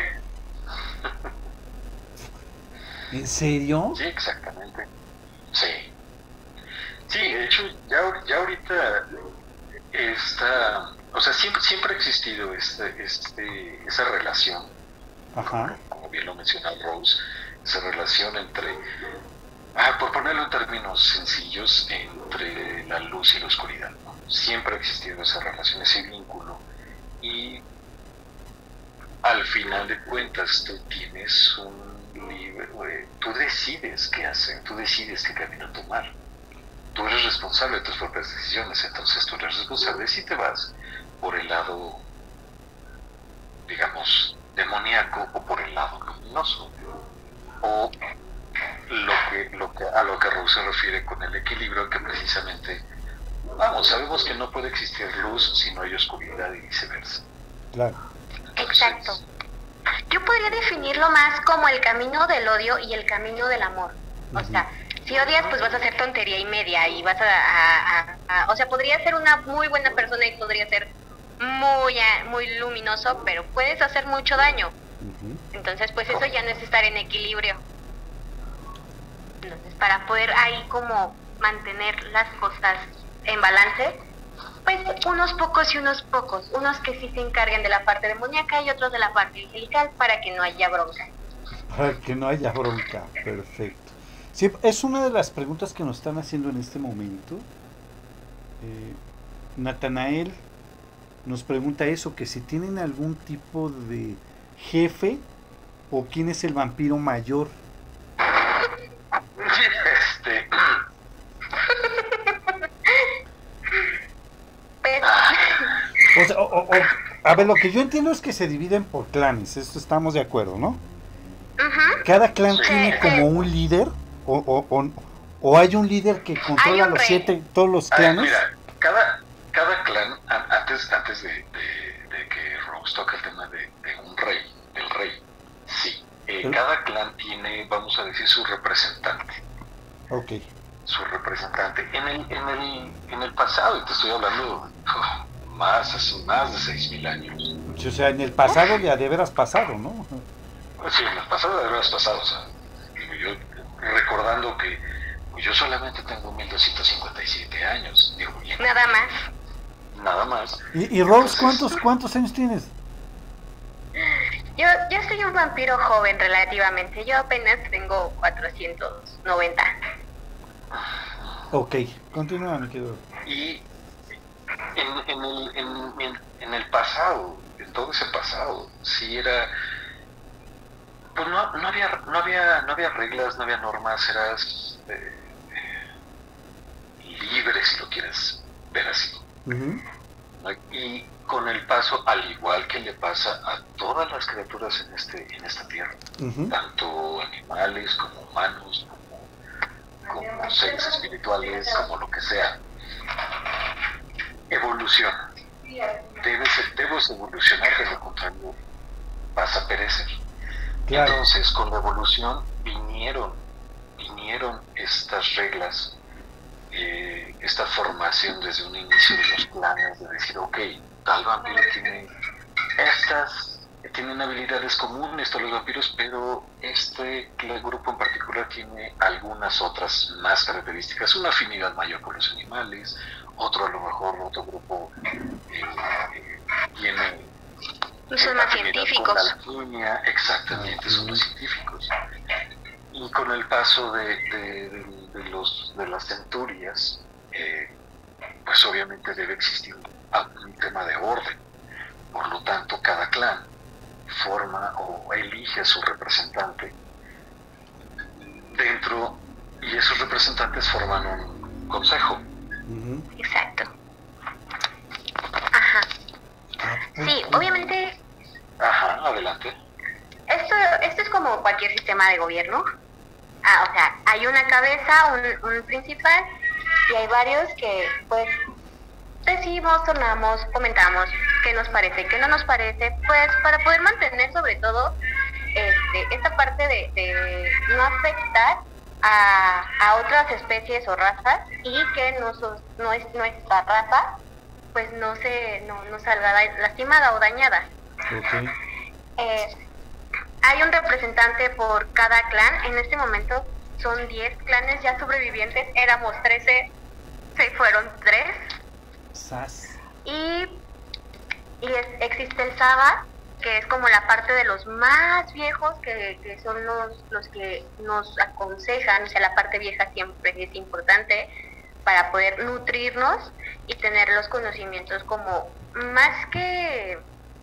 ¿En serio? Sí, exactamente. Sí. Sí, de hecho, ya ahorita está, o sea, siempre ha existido esa relación, como bien lo menciona Rose, esa relación entre, por ponerlo en términos sencillos, entre la luz y la oscuridad, ¿no? Siempre ha existido esa relación, ese vínculo, y al final de cuentas tú tienes tú decides qué hacer, tú decides qué camino tomar. Tú eres responsable de tus propias decisiones, entonces tú eres responsable si te vas por el lado, digamos, demoníaco o por el lado luminoso, o a lo que Rose se refiere con el equilibrio, que precisamente, sabemos que no puede existir luz si no hay oscuridad y viceversa. Claro. Entonces, exacto. Yo podría definirlo más como el camino del odio y el camino del amor. O sea, Si odias, pues vas a hacer tontería y media y vas o sea, podría ser una muy buena persona y podría ser muy luminoso, pero puedes hacer mucho daño. Entonces, pues eso ya no es estar en equilibrio. Entonces, para poder ahí como mantener las cosas en balance, pues unos pocos y unos pocos, unos que sí se encarguen de la parte demoníaca y otros de la parte angelical para que no haya bronca. Para que no haya bronca, perfecto. Sí, es una de las preguntas que nos están haciendo en este momento. Natanael nos pregunta eso, que si tienen algún tipo de jefe o quién es el vampiro mayor. A ver, lo que yo entiendo es que se dividen por clanes, esto estamos de acuerdo, ¿no? Cada clan tiene como un líder o hay un líder que controla los todos los clanes. Mira, cada clan, antes de que Rose toque el tema del rey, sí, cada clan tiene, vamos a decir, su representante. Ok. Su representante. En el pasado, y te estoy hablando hace más de 6,000 años. O sea, en el pasado ya de veras pasado, ¿no? Sí, en el pasado de veras pasado, o sea, yo recordando que yo solamente tengo 1257 años. Nada más. ¿Y Rose, cuántos años tienes? Yo soy un vampiro joven relativamente, yo apenas tengo 490. Ok, continúa, mi querido. Y en el pasado, en todo ese pasado, sí era, pues no había reglas, no había normas, eras libre, si lo quieres ver así. Y con el paso, al igual que le pasa a todas las criaturas en esta tierra, tanto animales como humanos, como seres espirituales, como lo que sea, evoluciona. Debes evolucionar, de lo contrario vas a perecer. Claro. Entonces, con la evolución vinieron estas reglas, esta formación desde un inicio de los planes, de decir, ok, tal vampiro tienen habilidades comunes todos los vampiros, pero el grupo en particular tiene algunas otras más características, una afinidad mayor con los animales, otro grupo tiene son más científicos. La alquimia, exactamente, son los científicos. Y con el paso de las centurias, pues obviamente debe existir un tema de orden. Por lo tanto, cada clan forma o elige a su representante dentro, y esos representantes forman un consejo. Exacto. Ajá. Sí, obviamente. Ajá, adelante. Esto es como cualquier sistema de gobierno. O sea, hay una cabeza, un principal, y hay varios que, pues, decimos, tornamos, comentamos qué nos parece, qué no nos parece, pues, para poder mantener sobre todo esta parte de no afectar a otras especies o razas, y que nuestra raza pues no salga lastimada o dañada. Okay. Hay un representante por cada clan. En este momento son 10 clanes ya sobrevivientes, éramos 13, se fueron 3. ¡Sas! Y existe el Saba, que es como la parte de los más viejos, que son los que nos aconsejan. O sea, la parte vieja siempre es importante para poder nutrirnos y tener los conocimientos como más que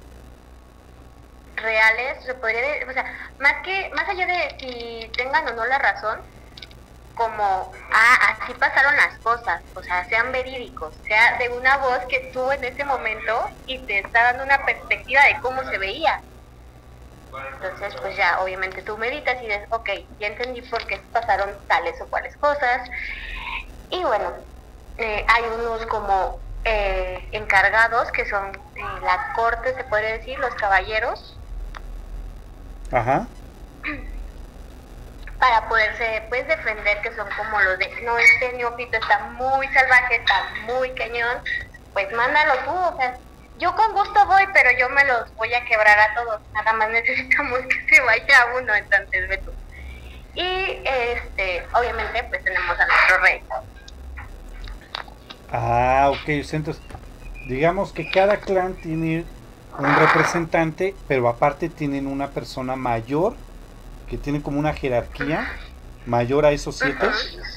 reales, se podría decir, o sea, más allá de si tengan o no la razón, como así pasaron las cosas, o sea, sean verídicos, sea de una voz que estuvo en ese momento y te está dando una perspectiva de cómo se veía. Entonces, pues ya, obviamente tú meditas y dices, ok, ya entendí por qué pasaron tales o cuales cosas. Y bueno, hay unos como encargados, que son la corte, se podría decir, los caballeros. Ajá. para poderse pues defender, que son como los de, no, este neófito está muy salvaje, está muy cañón, pues mándalo tú, o sea, yo con gusto voy, pero yo me los voy a quebrar a todos, nada más necesitamos que se vaya uno, entonces ve tú. Y obviamente pues tenemos a nuestro rey. Ok, entonces digamos que cada clan tiene un representante, pero aparte tienen una persona mayor que tiene como una jerarquía mayor a esos 7.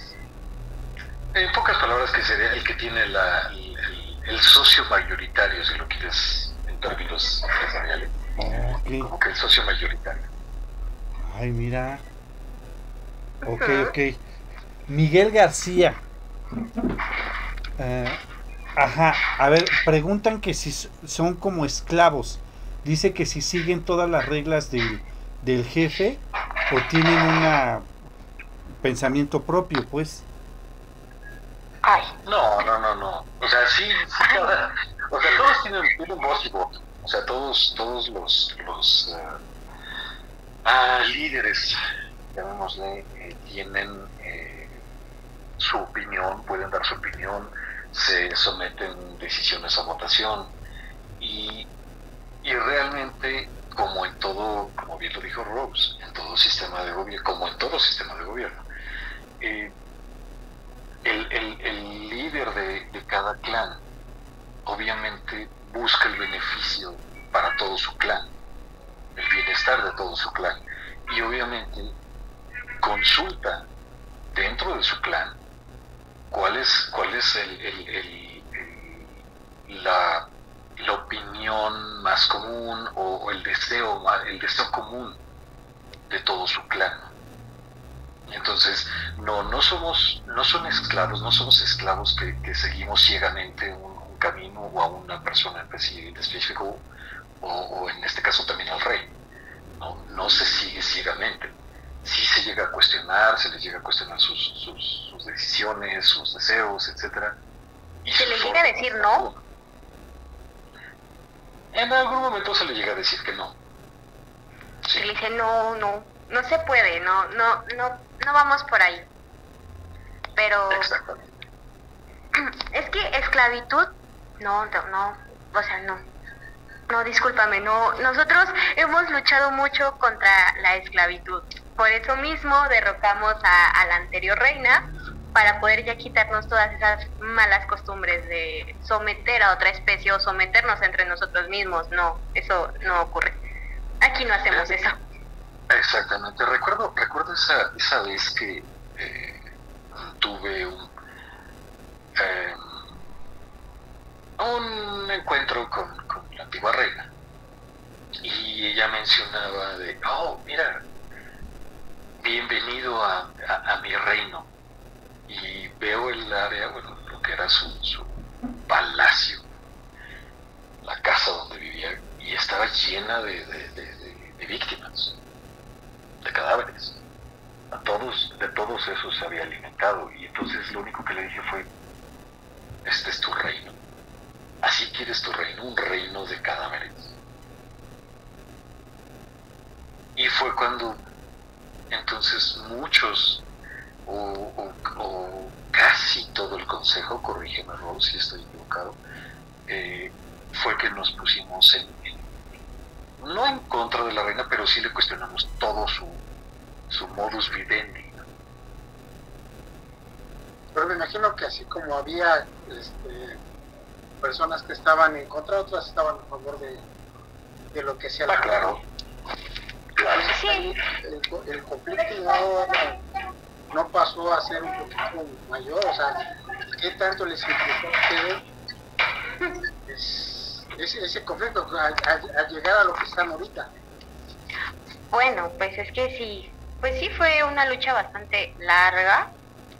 En pocas palabras, que sería el que tiene el socio mayoritario, si lo quieres en términos empresariales. Okay. Como que el socio mayoritario. Ay, mira. Ok. Miguel García. A ver, preguntan que si son como esclavos. Dice que si siguen todas las reglas del jefe o tienen un pensamiento propio, pues. Ay. No. O sea, sí o sea, todos tienen voz y voto. O sea, todos los líderes, llamémosle, tienen su opinión, pueden dar su opinión, se someten decisiones a votación y realmente, como en todo, como bien lo dijo Rose, en todo sistema de gobierno, como en todo sistema de gobierno, el líder de cada clan obviamente busca el beneficio para todo su clan, el bienestar de todo su clan, y obviamente consulta dentro de su clan cuál es la opinión más común o el deseo común de todo su clan. Entonces no son esclavos, no somos esclavos que seguimos ciegamente un camino o a una persona en específico, o en este caso también al rey. No se sigue ciegamente. Sí se llega a cuestionar, se les llega a cuestionar sus decisiones, sus deseos, etcétera. Y ¿se le llega a decir no? En algún momento se le llega a decir que no. Sí. Se le dice no se puede, no vamos por ahí. Pero exactamente. Es que esclavitud, no, o sea, no, discúlpame, nosotros hemos luchado mucho contra la esclavitud. Por eso mismo derrocamos a la anterior reina, para poder ya quitarnos todas esas malas costumbres de someter a otra especie o someternos entre nosotros mismos. No, eso no ocurre. Aquí no hacemos eso. Exactamente. Recuerdo esa vez que tuve un encuentro con la antigua reina, y ella mencionaba de, mira, bienvenido a mi reino, y veo el área, bueno, lo que era su palacio, la casa donde vivía, y estaba llena de víctimas, de cadáveres. De todos esos se había alimentado, y entonces lo único que le dije fue, este es tu reino. Así quieres tu reino, un reino de cadáveres. Y fue cuando entonces muchos o casi todo el consejo, corrígeme Rose si estoy equivocado, fue que nos pusimos no en contra de la reina, pero sí le cuestionamos todo su modus vivendi. Pero me imagino que así como había personas que estaban en contra, otras estaban a favor de lo que hacía la reina. Claro. Sí. El conflicto no pasó a ser un poquito mayor, o sea, ¿qué tanto les implicó a ustedes ese conflicto a llegar a lo que están ahorita? Bueno, pues es que sí, fue una lucha bastante larga.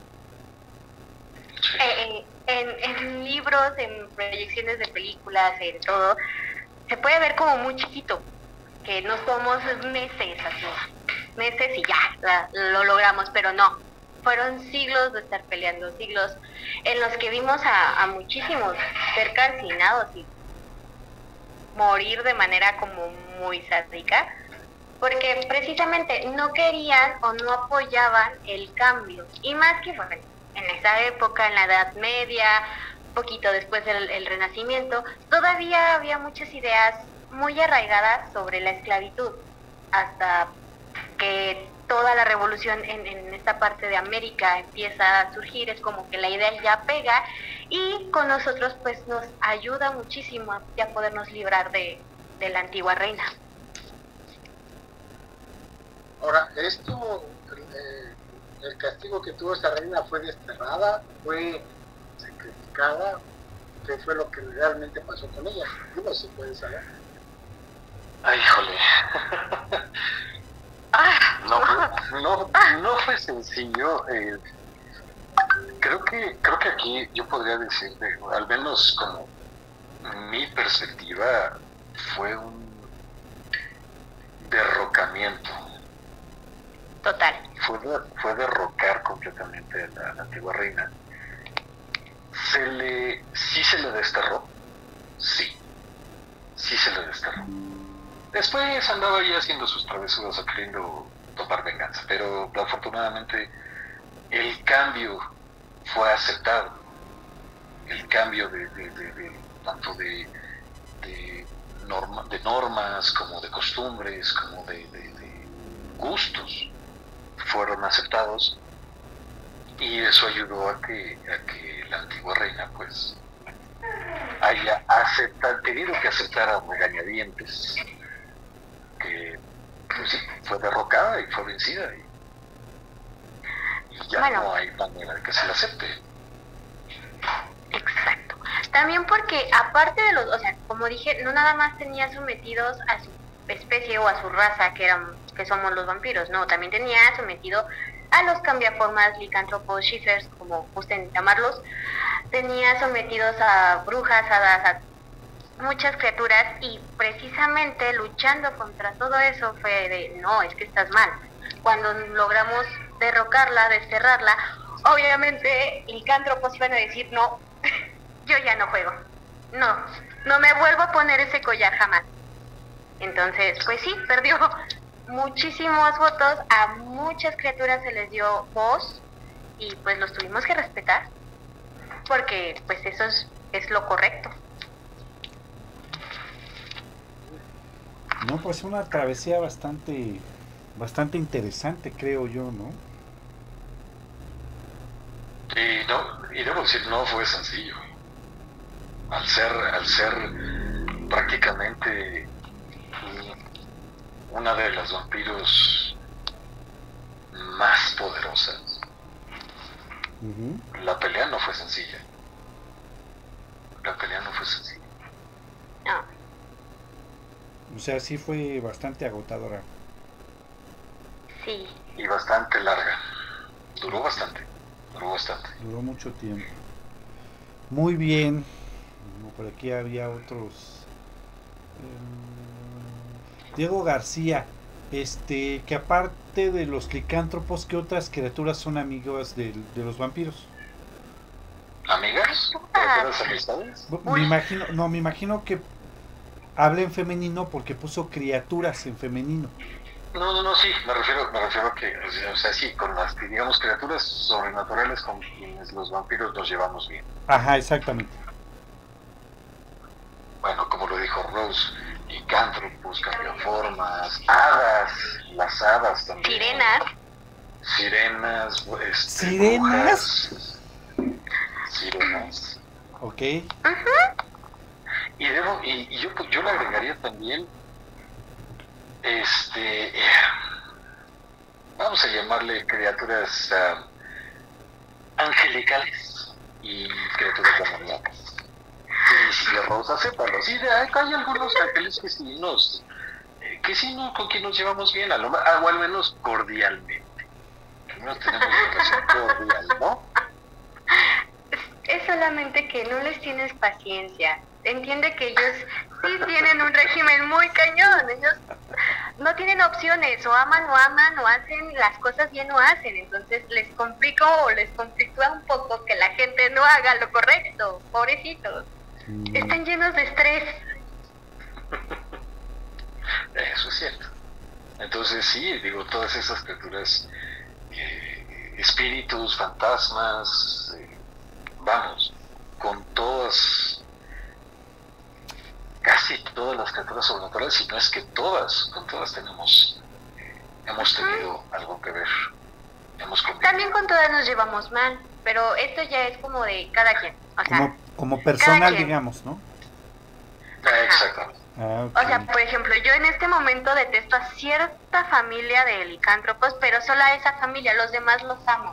En libros, en proyecciones de películas, en todo, se puede ver como muy chiquito, que no somos meses y ya lo logramos, pero no, fueron siglos de estar peleando, siglos en los que vimos a muchísimos ser calcinados y morir de manera como muy sádica, porque precisamente no querían o no apoyaban el cambio. Y más que bueno, en esa época, en la Edad Media, poquito después del Renacimiento, todavía había muchas ideas muy arraigadas sobre la esclavitud, hasta que toda la revolución en esta parte de América empieza a surgir, es como que la idea ya pega y con nosotros pues nos ayuda muchísimo a ya podernos librar de la antigua reina. Ahora, el castigo que tuvo esta reina fue desterrada, fue sacrificada, ¿qué fue lo que realmente pasó con ella? No se puede saber. Ay, híjole. No fue sencillo. Creo que aquí yo podría decir, al menos como mi perspectiva, fue un derrocamiento. Total. Fue derrocar completamente a la antigua reina. Sí se le desterró. Sí se le desterró. Después andaba ya haciendo sus travesuras, queriendo tomar venganza, pero afortunadamente el cambio fue aceptado. El cambio tanto de normas como de costumbres, como de gustos fueron aceptados, y eso ayudó a que la antigua reina pues haya tenido que aceptar a regañadientes que pues, sí, fue derrocada y fue vencida y ya bueno, no hay manera de que se la acepte. Exacto. También porque aparte de o sea, como dije, no nada más tenía sometidos a su especie o a su raza, que somos los vampiros, no, también tenía sometido a los cambiaformas, licántropos, shifers, como gusten llamarlos, tenía sometidos a brujas, hadas, a muchas criaturas, y precisamente luchando contra todo eso fue de, no, es que estás mal. Cuando logramos derrocarla, desterrarla, obviamente licántropos iban a decir, no, yo ya no juego, no me vuelvo a poner ese collar jamás. Entonces, pues sí, perdió muchísimos votos, a muchas criaturas se les dio voz y pues los tuvimos que respetar, porque pues eso es lo correcto. No, pues una travesía bastante interesante, creo yo, ¿no? Y debo decir, no fue sencillo. Al ser prácticamente una de las vampiros más poderosas, la pelea no fue sencilla. No. O sea, sí fue bastante agotadora. Sí. Y bastante larga. Duró bastante. Duró mucho tiempo. Muy bien. Por aquí había otros. Diego García. Que aparte de los licántropos, ¿qué otras criaturas son amigas de los vampiros? ¿Amigas? ¿Criaturas amistades? Me imagino que habla en femenino porque puso criaturas en femenino. No, sí, me refiero a que, o sea, sí, con las, digamos, criaturas sobrenaturales con quienes los vampiros nos llevamos bien. Ajá, exactamente. Bueno, como lo dijo Rose, licántropos, cambiaformas, hadas, las hadas también. Sirenas, Sirenas. Ok. Y yo le agregaría también, vamos a llamarle criaturas angelicales y criaturas demoníacas. Y si Rose acéptalo, sí, hay algunos ángeles con quien nos llevamos bien, o al menos cordialmente. Al menos tenemos una relación cordial, ¿no? Es solamente que no les tienes paciencia. Entiende que ellos sí tienen un régimen muy cañón. Ellos no tienen opciones, o aman, o hacen las cosas bien, o hacen. Entonces les conflictúa un poco que la gente no haga lo correcto. Pobrecitos. Están llenos de estrés. Eso es cierto. Entonces sí, digo, todas esas criaturas, espíritus, fantasmas, vamos, con todas, casi todas las criaturas sobrenaturales, si no es que todas, con todas hemos tenido algo que ver. También con todas nos llevamos mal, pero esto ya es como de cada quien. O sea, como personal, digamos, ¿no? Exactamente. Okay. O sea, por ejemplo, yo en este momento detesto a cierta familia de licántropos, pero solo a esa familia, los demás los amo.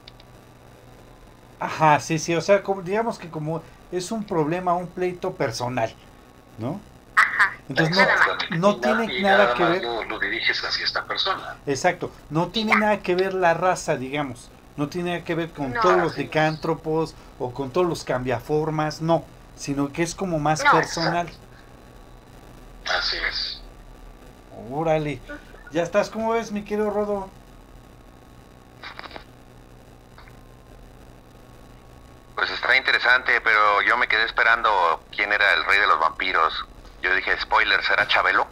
Ajá, sí, o sea, digamos que como es un problema, un pleito personal, ¿no? Ajá. Entonces no tiene nada que ver. Lo diriges hacia esta persona. Exacto, no tiene nada que ver la raza, digamos. No tiene nada que ver con todos los licántropos o con todos los cambiaformas, no. Sino que es como más personal. Así es. Órale. Ya estás, ¿cómo ves, mi querido Rodo? Pues está interesante, pero yo me quedé esperando quién era el rey de los vampiros. Yo dije, spoiler, ¿será Chabelo?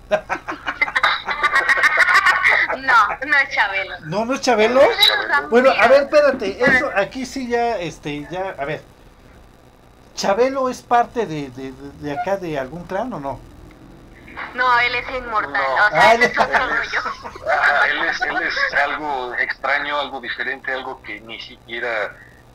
No es Chabelo. ¿No es Chabelo? Bueno, a ver, espérate, eso aquí sí ya, a ver. ¿Chabelo es parte de acá de algún clan o no? No, él es inmortal, No. o sea, él es otro rollo. Él es algo extraño, algo diferente, algo que ni siquiera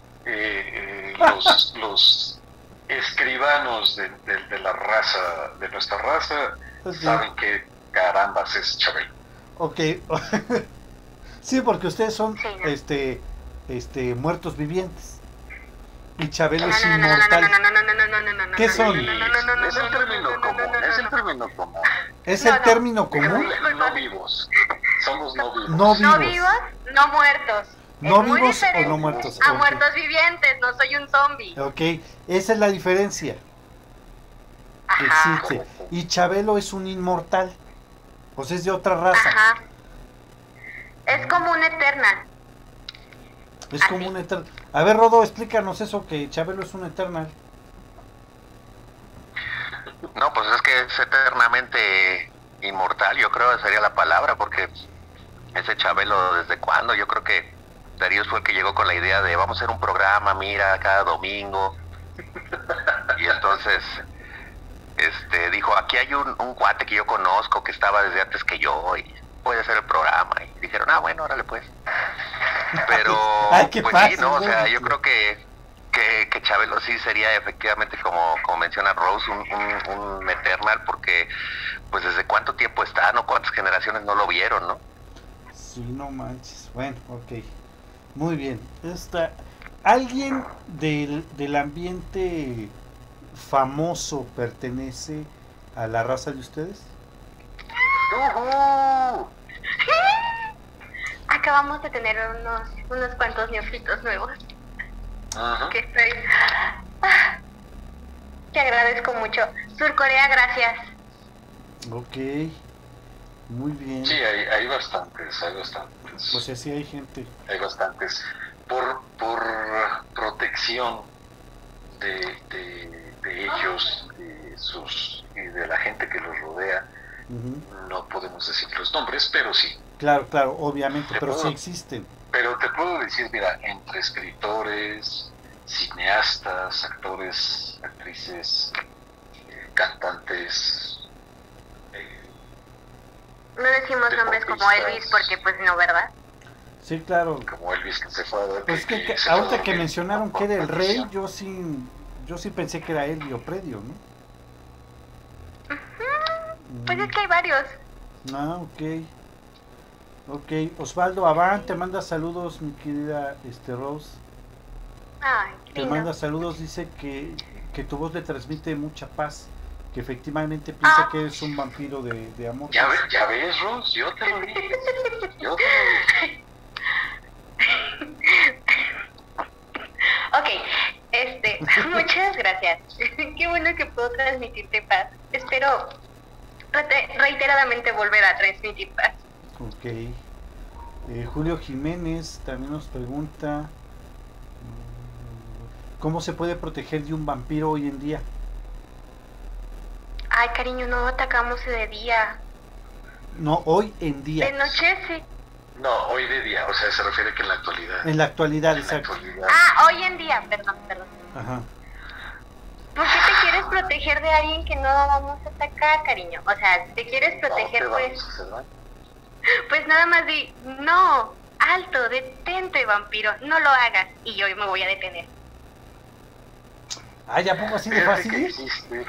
los escribanos de la raza, de nuestra raza, saben que carambas es Chabelo. Ok. Sí, porque ustedes son muertos vivientes. Y Chabelo es inmortal. ¿Qué son? Es el término común. ¿Es el término común? No vivos. Somos no vivos. No vivos, no muertos. No vivos o no muertos. A muertos vivientes, no soy un zombie. Ok, esa es la diferencia que existe. Y Chabelo es un inmortal. Pues es de otra raza. Ajá. Es como un eternal. Es como un eternal. A ver, Rodo, explícanos eso, que Chabelo es un eternal. No, pues es que es eternamente inmortal, yo creo que sería la palabra, porque ese Chabelo, ¿desde cuándo? Yo creo que Darío fue el que llegó con la idea de vamos a hacer un programa, mira, cada domingo. Y entonces dijo, aquí hay un cuate que yo conozco que estaba desde antes que yo y puede hacer el programa. Y dijeron, bueno, órale pues. Pero pues sí, ¿no? O sea, yo creo que Chabelo sí sería efectivamente, como menciona Rose, un eternal, porque pues desde cuánto tiempo está, ¿no? Cuántas generaciones no lo vieron, ¿no? Sí, no manches. Bueno, ok. Muy bien. ¿Alguien del ambiente famoso pertenece a la raza de ustedes? Acabamos de tener unos cuantos neofitos nuevos. Ajá. Que te agradezco mucho. Surcorea, gracias. Ok, muy bien. Sí, hay bastantes. O sea, sí hay gente. Hay bastantes. Por protección de ellos y de la gente que los rodea, no podemos decir los nombres, pero sí. Claro, obviamente, pero sí existen. Pero te puedo decir, mira, entre escritores, cineastas, actores, actrices, cantantes. No decimos nombres como Elvis porque pues no, ¿verdad? Sí, claro. Como Elvis que se fue a ver. Pues que ahorita que mencionaron que era el rey, yo sí pensé que era Elvio Predio, ¿no? Pues es que hay varios. Ah, ok, Osvaldo Abán te manda saludos, mi querida Rose. Ay, te manda saludos, dice que tu voz le transmite mucha paz, que efectivamente piensa que eres un vampiro de amor. Ya ves, Rose, yo te lo dije. Ok, muchas gracias. Qué bueno que puedo transmitirte paz. Espero reiteradamente volver a transmitir paz. Ok. Julio Jiménez también nos pregunta ¿cómo se puede proteger de un vampiro hoy en día? Ay, cariño, no atacamos de día. No, hoy en día. De noche sí. No, hoy de día, o sea, se refiere que en la actualidad. En la actualidad, En la exacto. actualidad. Ah, hoy en día, perdón. Ajá. ¿Por qué te quieres proteger de alguien que no vamos a atacar, cariño? O sea, te quieres proteger, No te pues, vamos a hacer daño. pues nada más di, no, alto, detente, vampiro, no lo hagas. Y yo me voy a detener. Ah, ¿ya pongo así de Fíjate que fácil?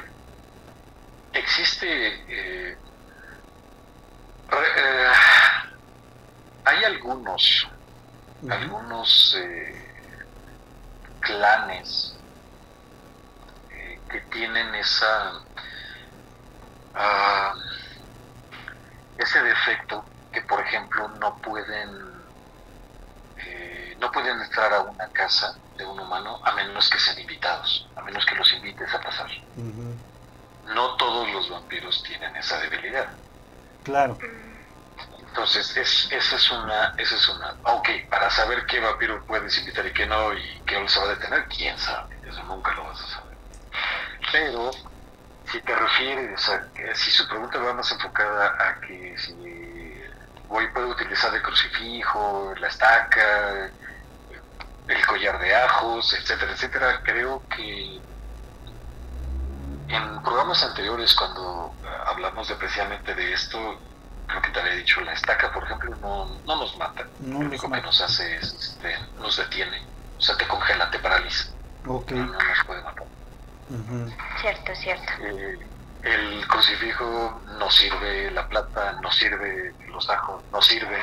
existe hay algunos clanes que tienen ese defecto, que por ejemplo no pueden entrar a una casa de un humano a menos que sean invitados, a menos que los invites a pasar. No todos los vampiros tienen esa debilidad. Claro. Entonces, esa es una. Ok, para saber qué vampiro puedes invitar y qué no, y qué se va a detener, quién sabe, eso nunca lo vas a saber. Pero, si te refieres a que, si su pregunta va más enfocada a que si puedo utilizar el crucifijo, la estaca, el collar de ajos, etcétera, etcétera, creo que en programas anteriores, cuando hablamos precisamente de esto, creo que te había dicho, la estaca, por ejemplo, no nos mata. Lo único que nos hace es, nos detiene. O sea, te congela, te paraliza. Ok. No nos puede matar. Cierto. El crucifijo no sirve, la plata no sirve, los ajos no sirven.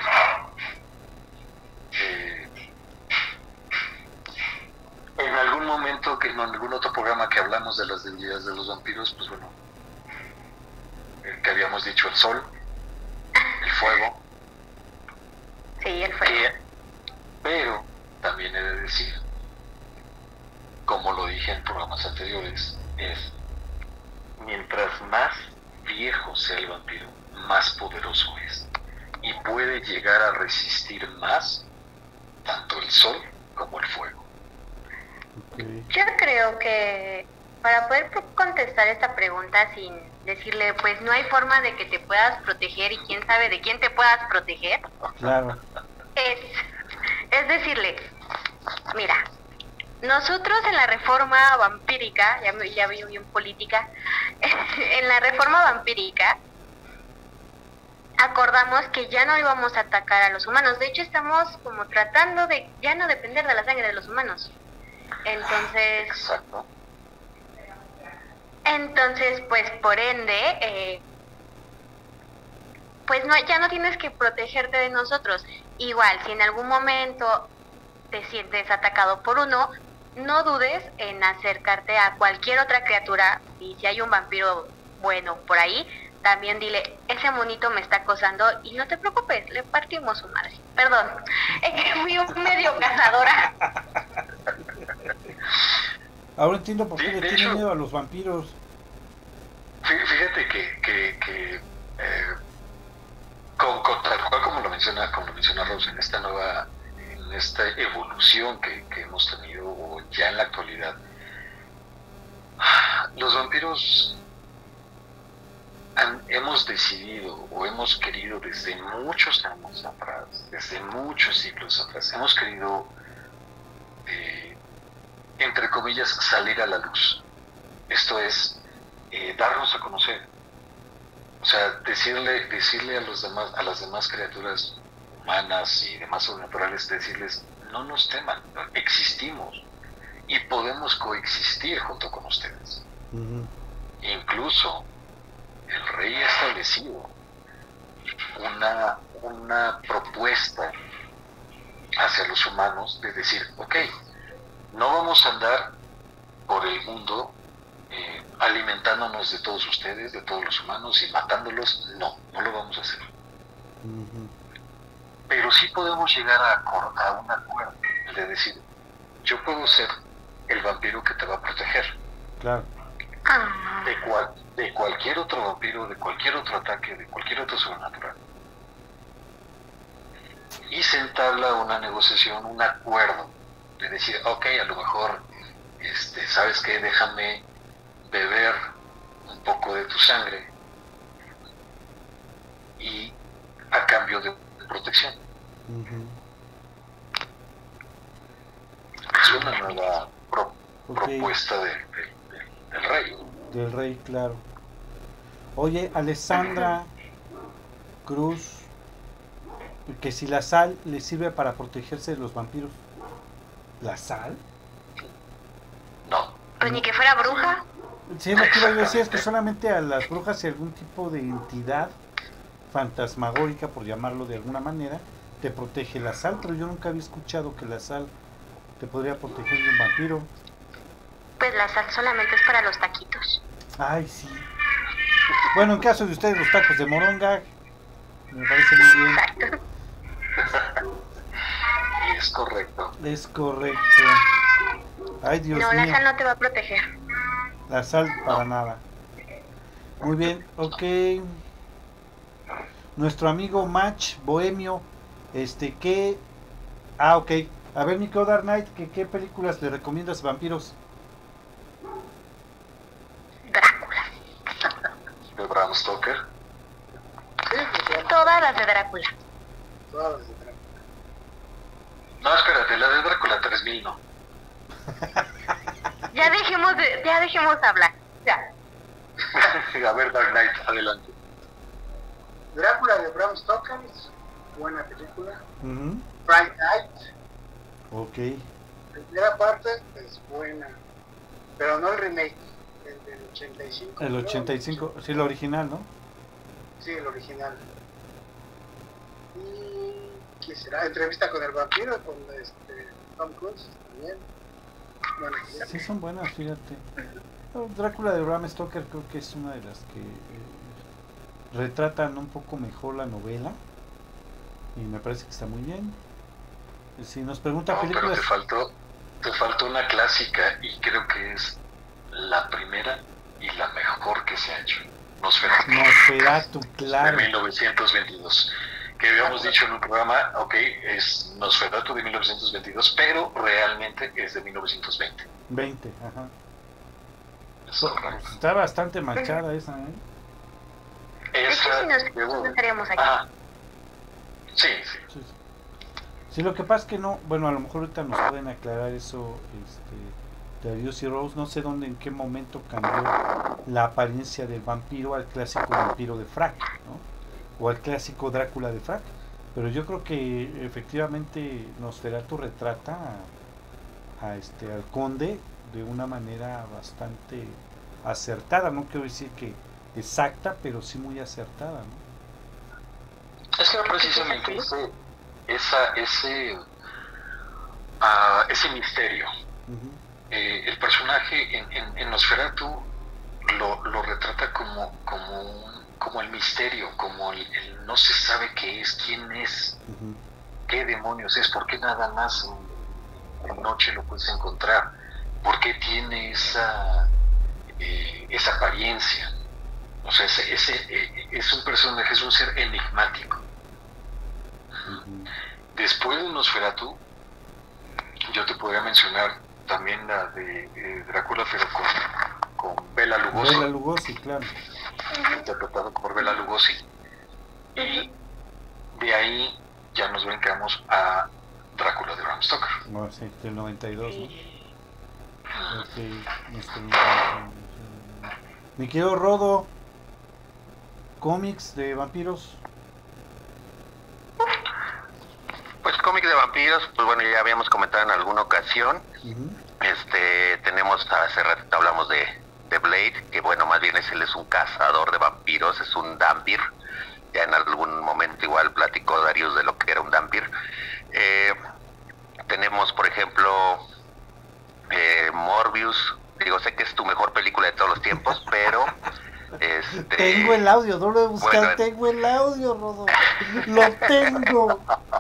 En algún momento, en algún otro programa que hablamos de las debilidades de los vampiros, pues bueno, que habíamos dicho el sol, el fuego. Sí, el fuego. Pero también he de decir, como lo dije en programas anteriores, es mientras más viejo sea el vampiro, más poderoso es. Y puede llegar a resistir más tanto el sol como el fuego. Okay. Yo creo que para poder contestar esta pregunta sin decirle, pues no hay forma de que te puedas proteger y quién sabe de quién te puedas proteger, claro, es decirle, mira, nosotros en la reforma vampírica, ya vi bien política, en la reforma vampírica acordamos que ya no íbamos a atacar a los humanos. De hecho, estamos como tratando de ya no depender de la sangre de los humanos. Entonces, exacto. Entonces, pues por ende, pues no, ya no tienes que protegerte de nosotros. Igual, si en algún momento te sientes atacado por uno, no dudes en acercarte a cualquier otra criatura. Y si hay un vampiro bueno por ahí, también dile, ese monito me está acosando y no te preocupes, le partimos su madre. Perdón, es que fui medio cazadora. Ahora entiendo por qué le tienen hecho, miedo a los vampiros. Fíjate que tal cual como lo menciona Rose, en esta evolución que hemos tenido, o ya en la actualidad, los vampiros hemos decidido o hemos querido desde muchos años atrás, desde muchos siglos atrás, hemos querido entre comillas salir a la luz. Esto es darnos a conocer, o sea, decirle a las demás criaturas humanas y demás sobrenaturales, decirles, no nos teman, existimos y podemos coexistir junto con ustedes. Incluso el rey ha establecido una propuesta hacia los humanos de decir, ok, no vamos a andar por el mundo alimentándonos de todos ustedes, de todos los humanos y matándolos. No lo vamos a hacer. Pero sí podemos llegar a un acuerdo de decir, yo puedo ser el vampiro que te va a proteger. Claro. De cualquier otro vampiro, de cualquier otro ataque, de cualquier otro sobrenatural. Y sentarla una negociación, un acuerdo, de decir, ok, a lo mejor, ¿sabes qué? Déjame beber un poco de tu sangre y a cambio de protección. Es una nueva propuesta del rey. Del rey, claro. Oye, Alessandra Cruz, que si la sal le sirve para protegerse de los vampiros. ¿La sal? No. Pues ni que fuera bruja. Sí, lo que iba a decir es que solamente a las brujas y algún tipo de entidad fantasmagórica, por llamarlo de alguna manera, te protege la sal, pero yo nunca había escuchado que la sal te podría proteger de un vampiro. Pues la sal solamente es para los taquitos. Ay, sí. Bueno, en caso de ustedes, los tacos de moronga, me parece muy bien. Exacto. Es correcto. Es correcto. Ay, Dios mío. No, la sal no te va a proteger. La sal para nada. Muy bien, ok. Nuestro amigo Match Bohemio, ¿qué? Ah, ok. A ver, mi querido Dark Knight, ¿qué películas le recomiendas vampiros? Drácula. De Bram Stoker. Sí, pues, Todas las de Drácula. todas las de Drácula. No, espérate, la de Drácula 3000 no. Ya dejemos hablar. Ya. A ver, Dark Knight, adelante. Drácula de Bram Stoker es buena película. Uh-huh. Fright Night, Ok. la primera parte es buena, pero no el remake, el del 85. El 85, sí, el original, ¿no? Sí, el original. Y ¿qué será? Entrevista con el vampiro, con Tom Cruise también. Bueno, ya. Sí, son buenas, fíjate. Drácula de Bram Stoker creo que es una de las que retratan un poco mejor la novela. Y me parece que está muy bien. Si nos pregunta No, pero películas... te faltó una clásica y creo que es la primera y la mejor que se ha hecho. Nosferatu, claro. De 1922. Que habíamos dicho en un programa, ok, es Nosferatu de 1922, pero realmente es de 1920. 20, ajá. Es correcto. Pues está bastante manchada esa, ¿eh? De hecho, si no estaríamos aquí. Ah, sí. Sí. Sí, lo que pasa es que no, bueno, a lo mejor ahorita nos pueden aclarar eso, Darius y Rose, no sé dónde, en qué momento cambió la apariencia del vampiro al clásico vampiro de Frank, ¿no? O al clásico Drácula de Frank, pero yo creo que efectivamente Nosferatu retrata al conde de una manera bastante acertada, no quiero decir que exacta, pero sí muy acertada, ¿no? Es que precisamente ese misterio. Uh-huh. El personaje en Nosferatu lo retrata como el misterio, como el no se sabe qué es, quién es, Uh-huh. qué demonios es, por qué nada más en noche lo puedes encontrar, por qué tiene esa apariencia. O sea, es un personaje, es un ser enigmático. Uh-huh. Después de Nosferatu, yo te podría mencionar también la de Drácula, pero con Bela Lugosi. Bela Lugosi, claro. Interpretado por Bela Lugosi. Y de ahí ya nos brincamos a Drácula de Bram Stoker. No, sí, del 92, ¿no? Okay. Mi querido Rodo, cómics de vampiros. Pues cómics de vampiros, pues bueno, ya habíamos comentado en alguna ocasión. Uh-huh. Tenemos, hace rato hablamos de Blade, que bueno, más bien él es un cazador de vampiros, es un Dampir. Ya en algún momento igual platicó Darius de lo que era un Dampir. Tenemos, por ejemplo, Morbius. Digo, sé que es tu mejor película de todos los tiempos, pero... Tengo el audio, no lo he buscado, bueno, tengo el audio, Rodo. Lo tengo.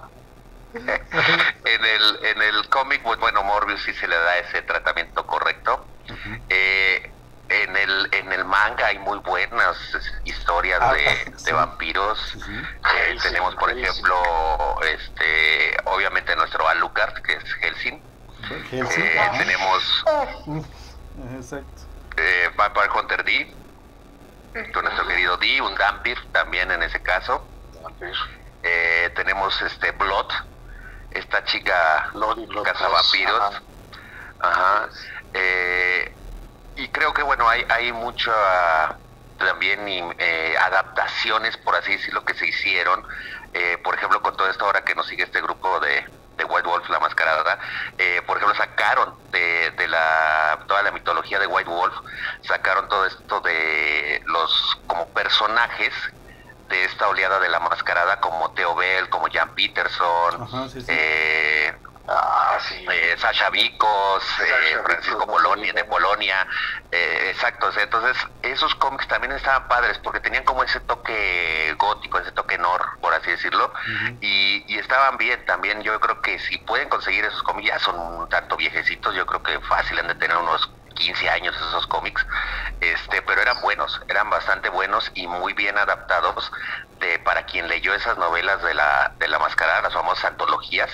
En el cómic, pues bueno, Morbius sí se le da ese tratamiento correcto. Uh-huh. En el manga hay muy buenas historias sí. de vampiros. Uh-huh. Tenemos, por ejemplo, obviamente nuestro Alucard, que es Hellsing. Tenemos Exacto. Vampire Hunter D, con nuestro querido D, un Dampir también en ese caso. Tenemos Blood, esta chica cazavampiros. Ajá. Y creo que bueno, hay mucha también adaptaciones, por así decirlo, que se hicieron. Por ejemplo, con toda esta hora que nos sigue este grupo de White Wolf, la mascarada, por ejemplo, sacaron de toda la mitología de White Wolf, sacaron todo esto de los como personajes de esta oleada de la mascarada, como Theo Bell, como Jan Peterson. Ajá, sí, sí. Sasha Vicos, Francisco Polonia, de Polonia, exacto. Entonces esos cómics también estaban padres porque tenían como ese toque gótico, ese toque nor, por así decirlo. Y estaban bien también. Yo creo que si pueden conseguir esos cómics, ya son un tanto viejecitos, yo creo que fácil han de tener unos 15 años esos cómics, pero eran buenos, eran bastante buenos y muy bien adaptados para quien leyó esas novelas de la mascarada, las famosas antologías.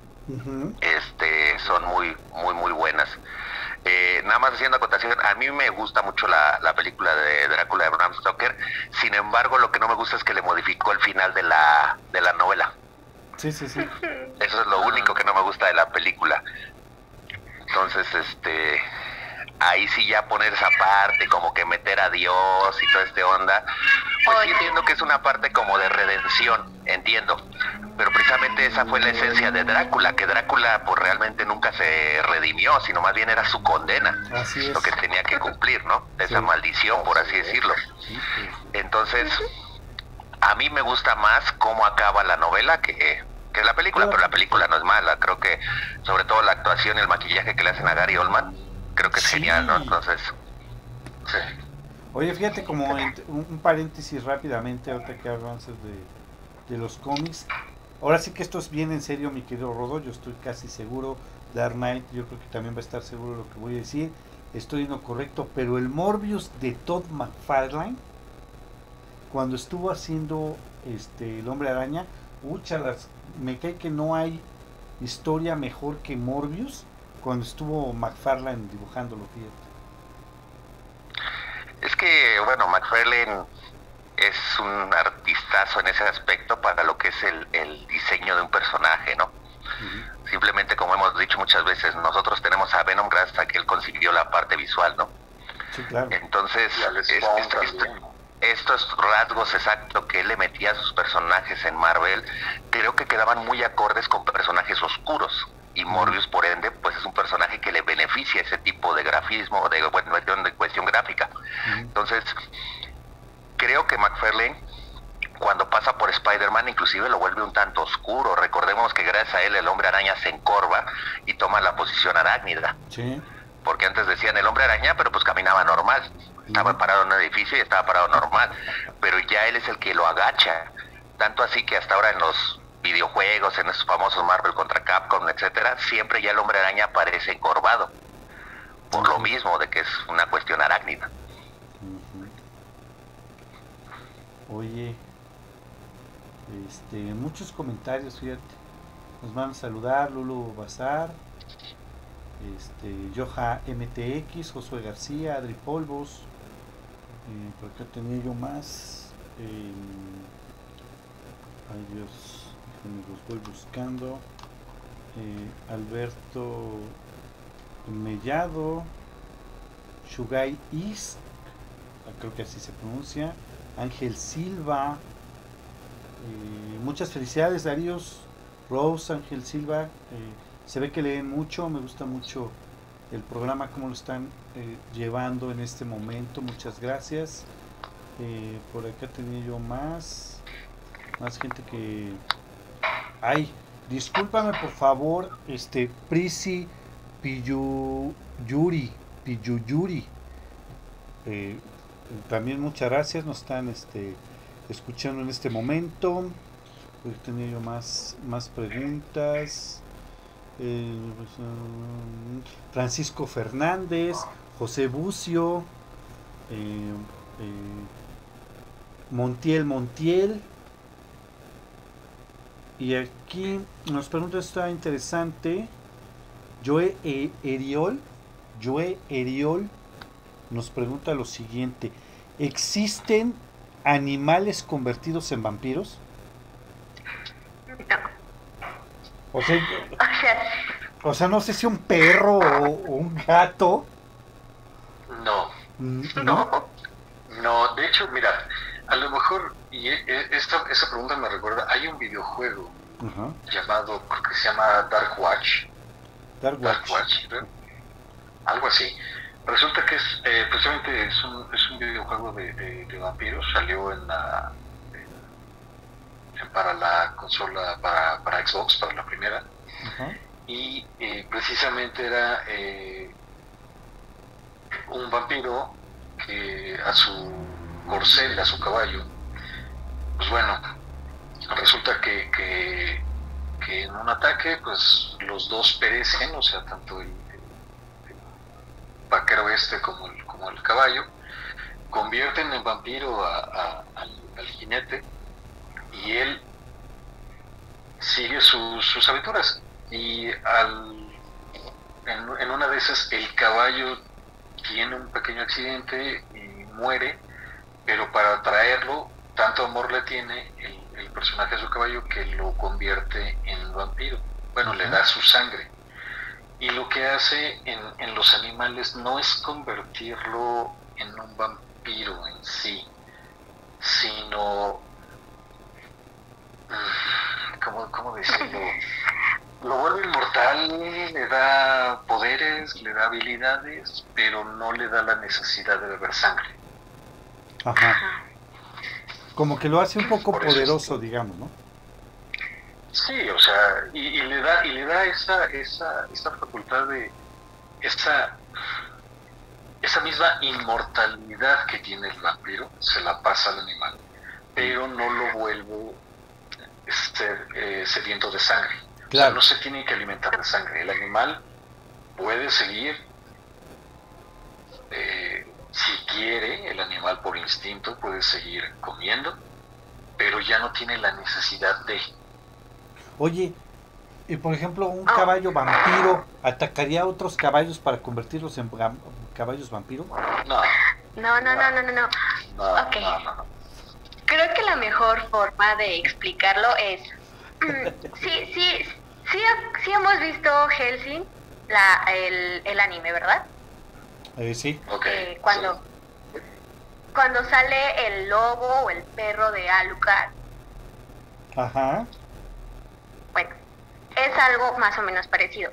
Son muy buenas. Nada más haciendo acotación, a mí me gusta mucho la película de Drácula de Bram Stoker. Sin embargo, lo que no me gusta es que le modificó el final de la novela. Sí. Eso es lo único que no me gusta de la película. Entonces, ahí sí ya poner esa parte, como que meter a Dios y toda onda, pues sí entiendo que es una parte como de redención, entiendo, pero precisamente esa fue la esencia de Drácula, que Drácula pues realmente nunca se redimió, sino más bien era su condena, lo que tenía que cumplir, ¿no? Esa maldición, por así decirlo. Entonces, a mí me gusta más cómo acaba la novela que la película, pero la película no es mala, creo que sobre todo la actuación y el maquillaje que le hacen a Gary Oldman, creo que es genial, ¿no? Entonces, sí. Oye, fíjate, como un paréntesis rápidamente, ahorita que avances de los cómics. Ahora sí que esto es bien en serio, mi querido Rodo, yo estoy casi seguro, Dark Knight, yo creo que también va a estar seguro de lo que voy a decir, estoy en lo correcto, pero el Morbius de Todd McFarlane, cuando estuvo haciendo el Hombre Araña, me cae que no hay historia mejor que Morbius, cuando estuvo McFarlane dibujándolo, fíjate. Es que, bueno, McFarlane es un artistazo en ese aspecto para lo que es el diseño de un personaje, ¿no? Simplemente, como hemos dicho muchas veces, nosotros tenemos a Venom gracias a que él consiguió la parte visual, ¿no? Sí, claro. Entonces, estos rasgos exactos que él le metía a sus personajes en Marvel, creo que quedaban muy acordes con personajes oscuros. Y Morbius, por ende, pues es un personaje que le beneficia ese tipo de grafismo, de cuestión gráfica. Entonces, creo que McFarlane, cuando pasa por Spider-Man, inclusive lo vuelve un tanto oscuro. Recordemos que gracias a él el Hombre Araña se encorva y toma la posición arácnida. Sí. Porque antes decían el Hombre Araña, pero pues caminaba normal. Estaba parado en un edificio y estaba parado normal. Pero ya él es el que lo agacha. Tanto así que hasta ahora en los videojuegos, en esos famosos Marvel contra Capcom, etcétera, siempre ya el Hombre Araña aparece encorvado. Por lo mismo de que es una cuestión arácnida. Oye, muchos comentarios, fíjate. Nos van a saludar Lulu Bazar, Joja MTX, Josué García, Adri Polvos, por acá tenía yo más. Ay Dios, los voy buscando. Alberto Mellado, Shugai East, creo que así se pronuncia. Ángel Silva, muchas felicidades Daríos, Rose, Ángel Silva, se ve que leen mucho, me gusta mucho el programa, cómo lo están llevando en este momento, muchas gracias. Por acá tenía yo más gente que... Ay, discúlpame por favor, Prisi Piyuyuri, también muchas gracias, nos están escuchando en este momento. Hoy tenía yo más preguntas. Francisco Fernández, José Bucio, Montiel. Y aquí nos pregunta, está interesante. Joe Eriol nos pregunta lo siguiente: ¿existen animales convertidos en vampiros? O sea, no sé si un perro o un gato. No. No. No, de hecho, mira, a lo mejor, y esa pregunta me recuerda, hay un videojuego llamado, creo que se llama Dark Watch. Dark Watch. ¿no? Algo así. Resulta que es, precisamente es un videojuego de vampiros, salió para la consola, para Xbox, para la primera, y precisamente era un vampiro que a su corcel, a su caballo, pues bueno, resulta que en un ataque pues los dos perecen, o sea, tanto el vaquero como el caballo, convierten en vampiro al jinete, y él sigue sus aventuras, y en una de esas el caballo tiene un pequeño accidente y muere, pero para traerlo, tanto amor le tiene el personaje de su caballo que lo convierte en vampiro. Bueno, le da su sangre. Y lo que hace en los animales no es convertirlo en un vampiro en sí, sino, ¿cómo decirlo? Lo vuelve inmortal, le da poderes, le da habilidades, pero no le da la necesidad de beber sangre. Ajá. Como que lo hace un poco poderoso, digamos, ¿no? Sí, o sea, y le da esa facultad de esa misma inmortalidad que tiene el vampiro, se la pasa al animal, pero no lo vuelve sediento de sangre. Claro. O sea, no se tiene que alimentar de sangre. El animal puede seguir, si quiere, el animal por instinto puede seguir comiendo, pero ya no tiene la necesidad de... Oye, y por ejemplo, un caballo vampiro ¿atacaría a otros caballos para convertirlos en caballos vampiros? No. Okay. No. Creo que la mejor forma de explicarlo es... sí hemos visto Hellsing, el anime, ¿verdad? Sí. Okay. Cuando sale el lobo o el perro de Alucard. Ajá. Bueno, es algo más o menos parecido.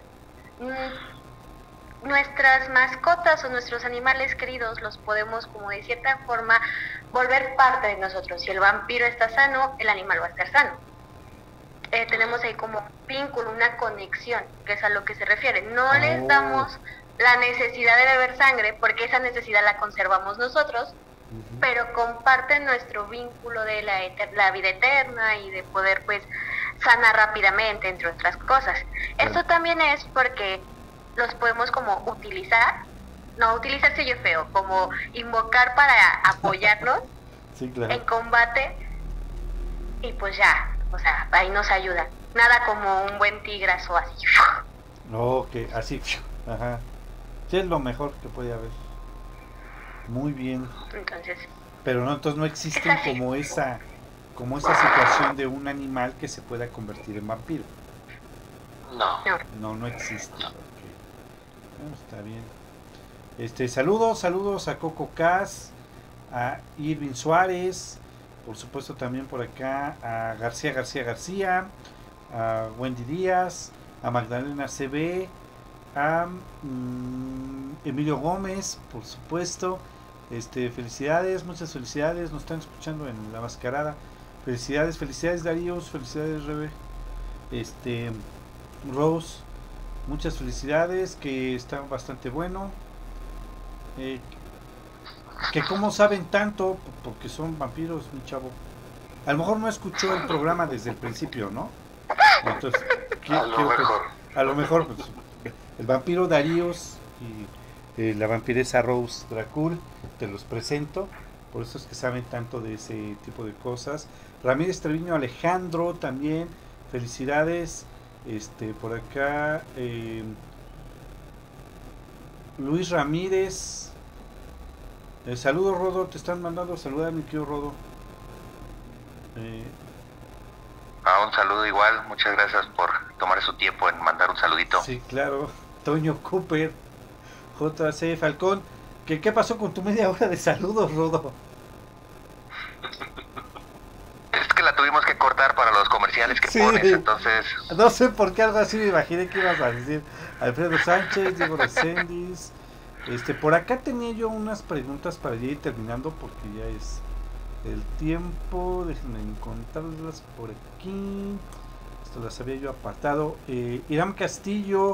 Nuestras mascotas o nuestros animales queridos los podemos, como de cierta forma, volver parte de nosotros. Si el vampiro está sano, el animal va a estar sano. Tenemos ahí como un vínculo, una conexión, que es a lo que se refiere. No les damos la necesidad de beber sangre, porque esa necesidad la conservamos nosotros, pero comparten nuestro vínculo de la vida eterna y de poder, pues, sanar rápidamente, entre otras cosas. Esto también es porque los podemos como utilizar, no utilizarse yo feo, como invocar para apoyarnos en combate, y pues ya, o sea, ahí nos ayuda. Nada como un buen tigrazo así. Ok, así, ajá. Sí, es lo mejor que puede haber. Muy bien. Entonces. Pero no, entonces no existen como esa situación de un animal que se pueda convertir en vampiro. No existe. Okay. Bueno, está bien. Saludos a Coco Cas, a Irving Suárez, por supuesto también por acá a García, a Wendy Díaz, a Magdalena CB, a Emilio Gómez, por supuesto. Felicidades, muchas felicidades, nos están escuchando en La Mascarada. Felicidades Darío, felicidades Rebe, Rose, muchas felicidades, que está bastante bueno. Que como saben tanto, porque son vampiros, mi chavo. A lo mejor no escuchó el programa desde el principio, ¿no? Entonces, a lo mejor pues, el vampiro Daríos y la vampiresa Rose Dracul, te los presento, por eso es que saben tanto de ese tipo de cosas. Ramírez Treviño Alejandro también, felicidades. Por acá Luis Ramírez, saludos Rodo, te están mandando a saludar, mi querido Rodo. Un saludo igual, muchas gracias por tomar su tiempo en mandar un saludito. Sí, claro. Toño Cooper, JC Falcón. ¿Qué pasó con tu media hora de saludos, Rodo? Es que la tuvimos que cortar para los comerciales que pones, entonces... No sé por qué algo así me imaginé que ibas a decir. Alfredo Sánchez, Diego Recendis. Por acá tenía yo unas preguntas para ya ir terminando porque ya es el tiempo. Déjenme encontrarlas por aquí. Esto las había yo apartado. Irán Castillo.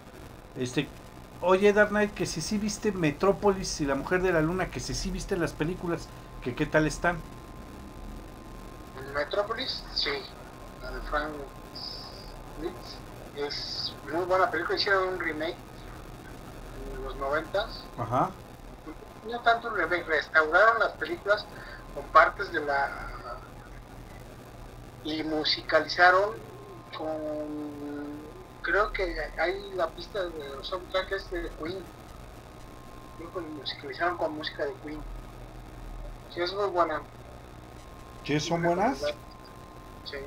Oye, Dark Knight, que si sí viste Metrópolis y La Mujer de la Luna, que si sí viste las películas, que qué tal están. Metrópolis, sí, la de Frank Smith, es muy buena película. Hicieron un remake en los 90s. Ajá. No tanto un remake, restauraron las películas con partes de la... y musicalizaron con... creo que hay la pista de los soundtrack es de Queen. Creo que lo musicalizaron con música de Queen. Sí, es muy buena. ¿Qué son buenas? Sí.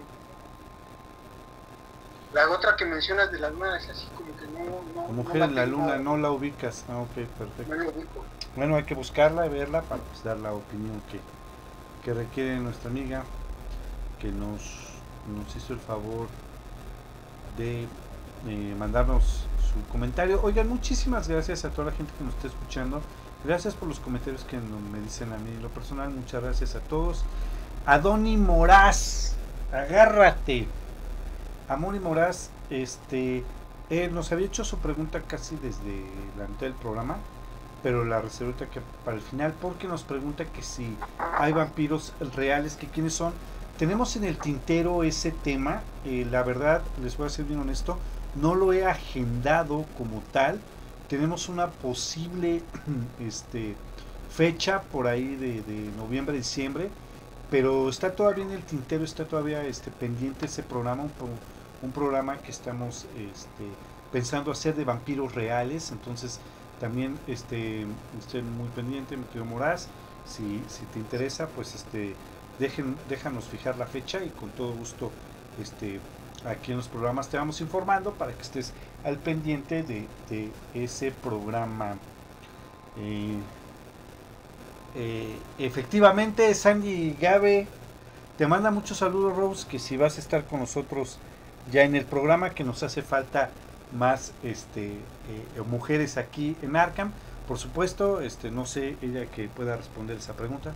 La otra que mencionas de la luna es así como que no. La Mujer en la Luna, no la ubicas. Ah, ok, perfecto. No la ubico. Bueno, hay que buscarla y verla para pues, dar la opinión que requiere nuestra amiga, que nos hizo el favor de mandarnos su comentario. Oigan, muchísimas gracias a toda la gente que nos está escuchando. Gracias por los comentarios que me dicen a mí en lo personal. Muchas gracias a todos. Adoni Moraz, agárrate. Amori Moraz, nos había hecho su pregunta casi desde la mitad del programa, pero la reservé que para el final, porque nos pregunta que si hay vampiros reales, que quiénes son. Tenemos en el tintero ese tema. La verdad, les voy a ser bien honesto, no lo he agendado como tal. Tenemos una posible fecha por ahí de noviembre, diciembre, pero está todavía en el tintero, está todavía pendiente ese programa, un programa que estamos pensando hacer de vampiros reales. Entonces también estén muy pendiente, mi querido Moraz, si te interesa, pues déjanos fijar la fecha y con todo gusto aquí en los programas te vamos informando para que estés al pendiente de ese programa. Efectivamente, Sandy Gabe te manda muchos saludos, Rose, que si vas a estar con nosotros ya en el programa, que nos hace falta más mujeres aquí en Arkham, por supuesto. No sé ella que pueda responder esa pregunta.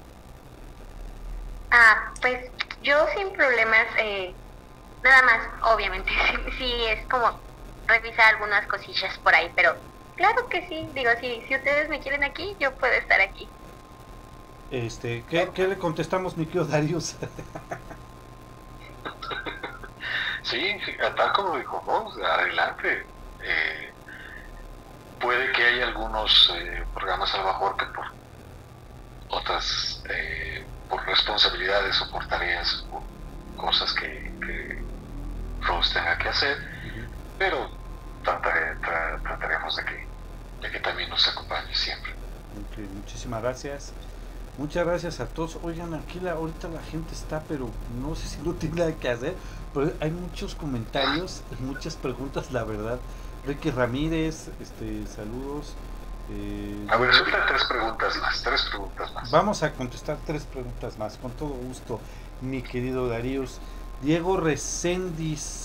Pues yo sin problemas, nada más, obviamente, sí es como revisar algunas cosillas por ahí, pero claro que sí, digo, si ustedes me quieren aquí, yo puedo estar aquí. ¿Qué le contestamos, mi querido Darius? Sí, tal como dijo vos, adelante. Puede que haya algunos programas a lo mejor que por otras, por responsabilidades o por tareas o cosas que Rose tenga que hacer, pero trataremos de que también nos acompañe siempre. Okay, muchísimas gracias. Muchas gracias a todos. Oigan, aquí ahorita la gente está, pero no sé si no tiene nada que hacer, pero hay muchos comentarios, muchas preguntas, la verdad. Ricky Ramírez, saludos. A ver, suelta tres preguntas más. Vamos a contestar 3 preguntas más, con todo gusto, mi querido Darius. Diego Recendis,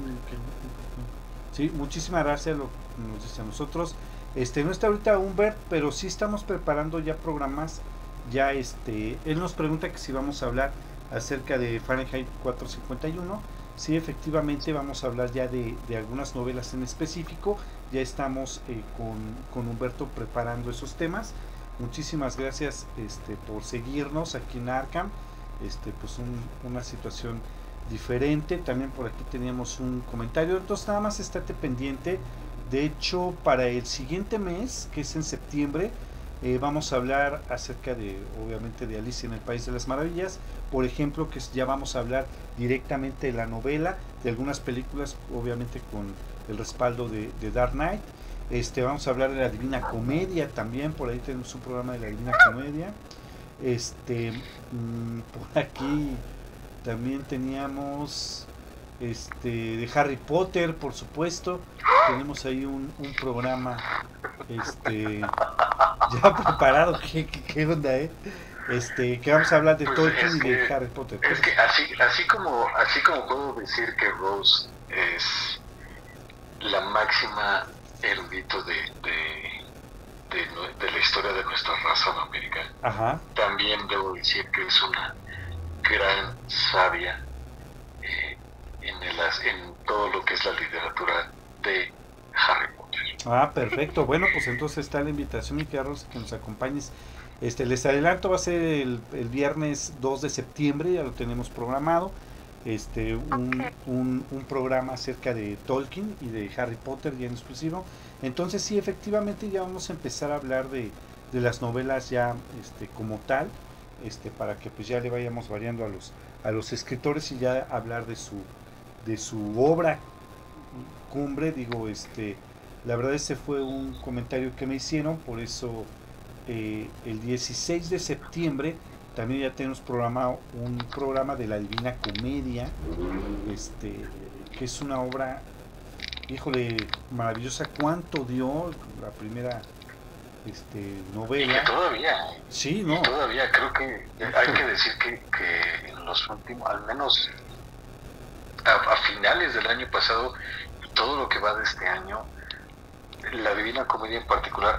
sí, muchísimas gracias, nos dice a nosotros. No está ahorita Humbert, pero sí estamos preparando ya programas. Ya él nos pregunta que si vamos a hablar acerca de Fahrenheit 451. Sí, efectivamente vamos a hablar ya de algunas novelas en específico. Ya estamos con Humberto preparando esos temas. Muchísimas gracias por seguirnos aquí en Arkham. Pues una situación diferente. También por aquí teníamos un comentario. Entonces nada más estate pendiente. De hecho, para el siguiente mes, que es en septiembre, vamos a hablar acerca obviamente de Alicia en el País de las Maravillas, por ejemplo, que ya vamos a hablar directamente de la novela, de algunas películas, obviamente con el respaldo de Dark Knight. Vamos a hablar de la Divina Comedia también, por ahí tenemos un programa de la Divina Comedia. Por aquí también teníamos de Harry Potter, por supuesto. Tenemos ahí un programa ya preparado. ¿Qué onda, que vamos a hablar de Pues Tolkien y es de que- Harry Potter. Es que así como puedo decir que Rose es la máxima erudito de la historia de nuestra raza vampírica, Ajá. también debo decir que es una gran sabia en todo lo que es la literatura de Harry Potter. Ah, perfecto. Bueno, pues entonces está la invitación, mi querida Rosa, que nos acompañes. Les adelanto, va a ser el viernes 2 de septiembre, ya lo tenemos programado. Un programa acerca de Tolkien y de Harry Potter ya en exclusivo. Entonces sí, efectivamente ya vamos a empezar a hablar de las novelas ya como tal, para que pues ya le vayamos variando a los escritores y ya hablar de su obra cumbre. Digo, la verdad ese fue un comentario que me hicieron, por eso el 16 de septiembre también ya tenemos programado un programa de la Divina Comedia, que es una obra, híjole, maravillosa. ¿Cuánto dio la primera novela? Y que todavía, Sí, ¿no? todavía creo que hay que decir que en los últimos, al menos a finales del año pasado, todo lo que va de este año, la Divina Comedia en particular,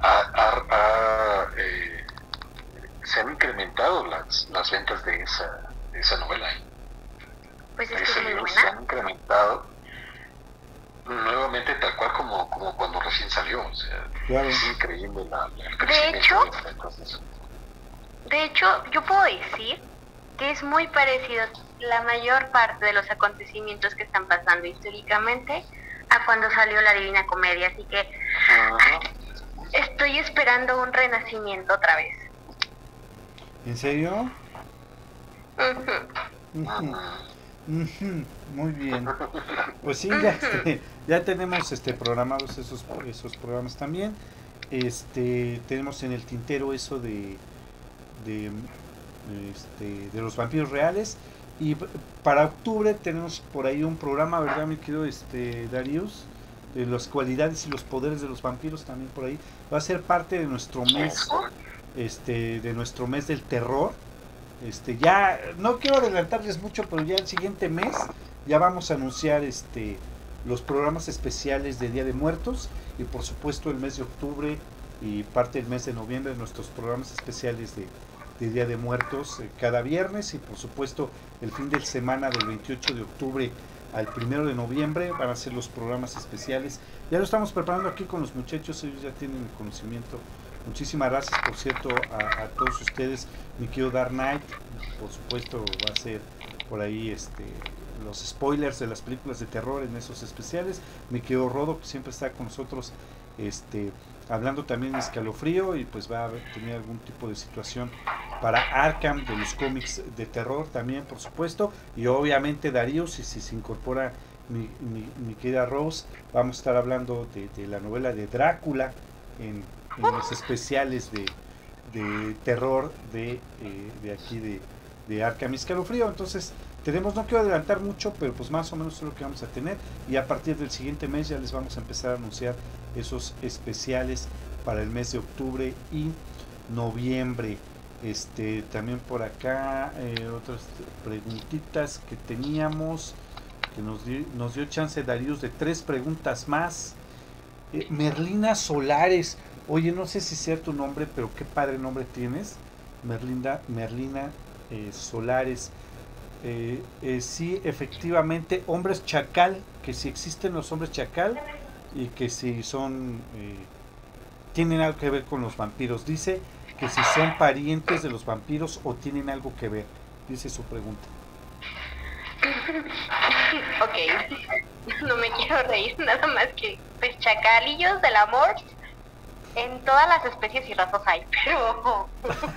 se han incrementado las ventas de esa novela. Pues es que Ese es muy libro se buena. han incrementado nuevamente tal cual como cuando recién salió. O sea, Claro. es increíble el crecimiento hecho, de ventas de eso. De hecho, yo puedo decir que es muy parecido la mayor parte de los acontecimientos que están pasando históricamente a cuando salió la Divina Comedia, así que Ajá. estoy esperando un renacimiento otra vez. ¿En serio? Ujú. Ujú, Ajá. ujú, muy bien. Pues sí, ya tenemos programados esos programas también. Tenemos en el tintero eso de los vampiros reales, y para octubre tenemos por ahí un programa, ¿verdad, mi querido Darius? De las cualidades y los poderes de los vampiros, también por ahí va a ser parte de nuestro mes, de nuestro mes del terror. Ya no quiero adelantarles mucho, pero ya el siguiente mes ya vamos a anunciar los programas especiales de Día de Muertos, y por supuesto el mes de octubre y parte del mes de noviembre nuestros programas especiales de Día de Muertos cada viernes, y por supuesto el fin de semana del 28 de octubre al 1 de noviembre van a ser los programas especiales. Ya lo estamos preparando aquí con los muchachos, ellos ya tienen el conocimiento. Muchísimas gracias, por cierto, a todos ustedes. Mi querido Dark Knight, por supuesto, va a ser por ahí los spoilers de las películas de terror en esos especiales. Mi querido Rodo, que siempre está con nosotros, hablando también de Escalofrío, y pues va a tener algún tipo de situación para Arkham, de los cómics de terror también, por supuesto. Y obviamente Darius, y si se incorpora mi querida Rose, vamos a estar hablando de la novela de Drácula en los especiales de terror de aquí de Arkham y Escalofrío. Entonces tenemos, no quiero adelantar mucho, pero pues más o menos es lo que vamos a tener, y a partir del siguiente mes ya les vamos a empezar a anunciar esos especiales para el mes de octubre y noviembre. También por acá otras preguntitas que teníamos, que nos dio chance Darius de 3 preguntas más. Merlina Solares, oye, no sé si sea tu nombre, pero qué padre nombre tienes, Merlina Solares. Sí, efectivamente, hombres chacal, que si existen los hombres chacal, y que si son tienen algo que ver con los vampiros. Dice que si son parientes de los vampiros o tienen algo que ver, dice su pregunta. Ok, no me quiero reír, nada más que pues chacalillos del amor en todas las especies y razas hay, pero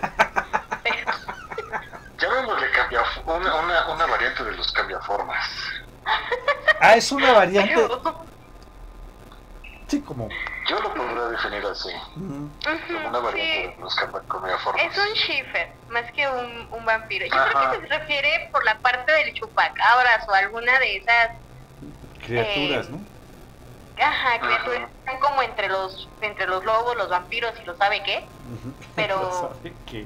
Llamémosle una variante de los cambiaformas. Ah, es una variante. Sí, como. Yo lo podría definir manera, sí. Como una variante de los cambiaformas. Es un Schiffer, más que un vampiro. Yo creo que se refiere por la parte del chupacabras o alguna de esas criaturas, ¿no? Ajá, criaturas que están como entre los lobos, los vampiros y lo sabe qué. Pero ¿Sabe qué?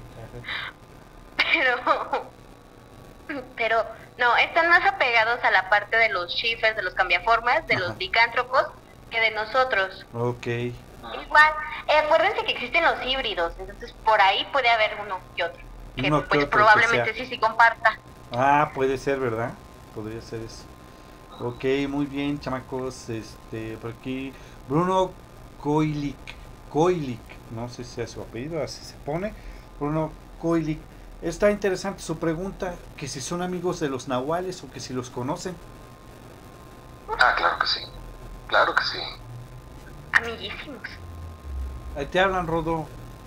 pero no, están más apegados a la parte de los Schiffers, de los cambiaformas, de los licántropos, que de nosotros. Ok. Igual, acuérdense que existen los híbridos, entonces por ahí puede haber uno que otro, que Uno que pues otro probablemente que sí comparta. Ah, puede ser, ¿verdad? Podría ser eso. Ok, muy bien, chamacos. Por aquí, Bruno Koilik, no sé si es su apellido, así se pone. Bruno Koilik. Está interesante su pregunta, que si son amigos de los nahuales o que si los conocen. Ah, claro que sí. Claro que sí. Amiguísimos. Ahí te hablan, Rodo.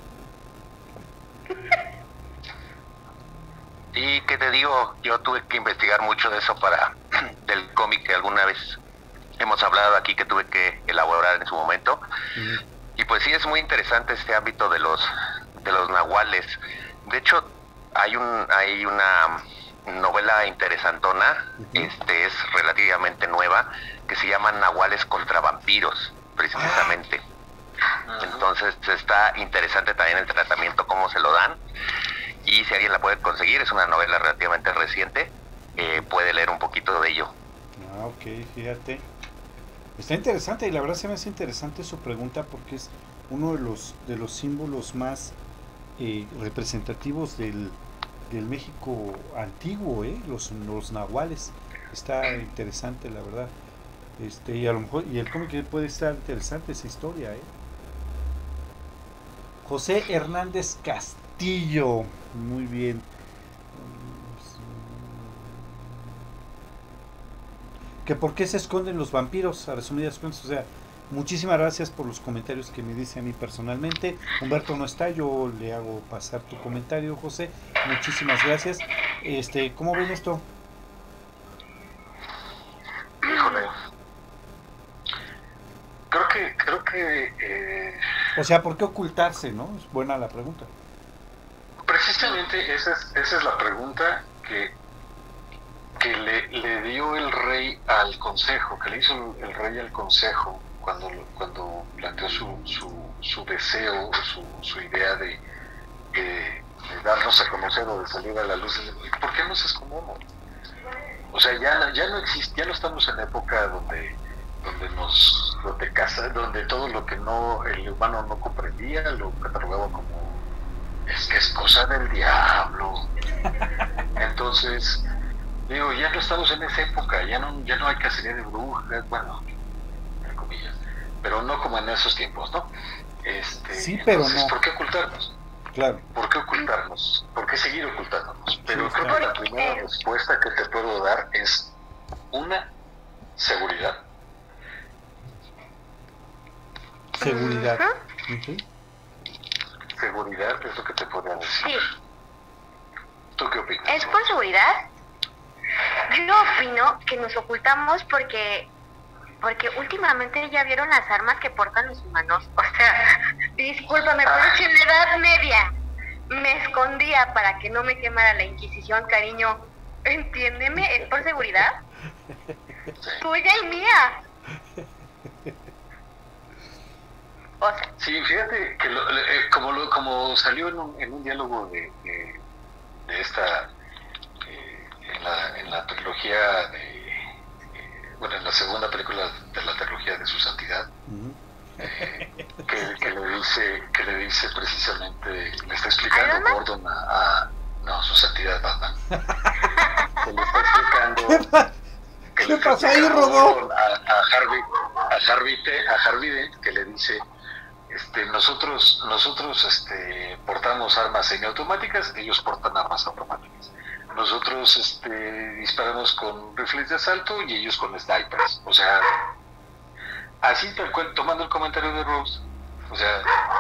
Y que te digo, yo tuve que investigar mucho de eso del cómic que alguna vez hemos hablado aquí, que tuve que elaborar en su momento. Y pues sí, es muy interesante este ámbito de los nahuales. De hecho, hay una novela interesantona, es relativamente nueva, que se llama Nahuales contra vampiros, precisamente. Entonces está interesante también el tratamiento, cómo se lo dan. Y si alguien la puede conseguir, es una novela relativamente reciente, puede leer un poquito de ello. Ah, ok, fíjate. Está interesante, y la verdad se me hace interesante su pregunta porque es uno de los símbolos más representativos del México antiguo, los nahuales. Está interesante, la verdad. Y a lo mejor, y el cómic puede estar interesante esa historia, José Hernández Castillo, muy bien. Que por qué se esconden los vampiros, a resumidas cuentas. O sea, muchísimas gracias por los comentarios que me dice a mí personalmente. Humberto no está, yo le hago pasar tu comentario, José. Muchísimas gracias. ¿Cómo ven esto? Híjole. Creo que o sea, ¿por qué ocultarse, no? Es buena la pregunta. Precisamente esa es la pregunta que le dio el rey al consejo, que le hizo el rey al consejo cuando planteó su deseo, su idea de darnos a conocer o de salir a la luz. ¿Por qué nos escondemos? O sea, ya no existe, ya no estamos en la época donde todo lo que el humano no comprendía lo catalogaba como es que es cosa del diablo. Entonces, digo, ya no estamos en esa época, ya no hay cacería de brujas, bueno, entre comillas, pero no como en esos tiempos, ¿no? Sí, pero entonces, no. ¿por qué ocultarnos? Claro. ¿Por qué ocultarnos? ¿Por qué seguir ocultándonos? Pero creo que la primera respuesta que te puedo dar es una seguridad. Seguridad. Seguridad es lo que te podría decir. Sí. ¿Tú qué opinas? ¿Es por seguridad? Yo opino que nos ocultamos porque últimamente ya vieron las armas que portan los humanos. O sea, discúlpame, pero es que en la Edad Media me escondía para que no me quemara la Inquisición, cariño. Entiéndeme, ¿es por seguridad? Tuya y mía. O sea, sí, fíjate que como salió en un diálogo de esta en la trilogía en la segunda película de la trilogía de Su Santidad, que le dice precisamente, le está explicando Gordon no, Su Santidad Batman, que le está explicando ¿qué pasa ahí, Rodó? a Harvey Dent, que le dice nosotros portamos armas semiautomáticas, ellos portan armas automáticas. Nosotros disparamos con rifles de asalto y ellos con snipers. O sea, así tal cual, tomando el comentario de Rose, o sea,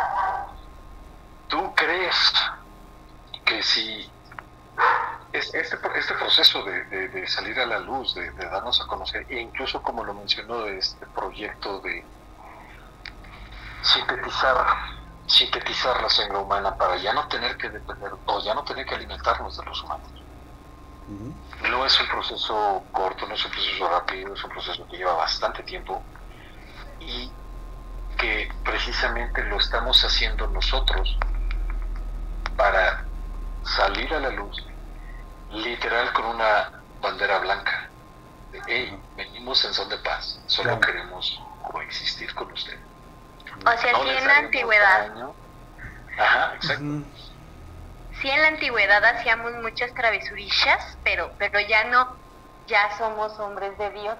¿tú crees que si este proceso de salir a la luz, de darnos a conocer, e incluso como lo mencionó este proyecto de sintetizar la sangre humana para ya no tener que depender o ya no tener que alimentarnos de los humanos. No es un proceso corto, no es un proceso rápido, es un proceso que lleva bastante tiempo y que precisamente lo estamos haciendo nosotros para salir a la luz, literal con una bandera blanca. Hey, venimos en son de paz, solo queremos coexistir con usted. O sea, si en la antigüedad. Ajá, exacto. Sí, en la antigüedad hacíamos muchas travesurillas, pero ya no, ya somos hombres de Dios.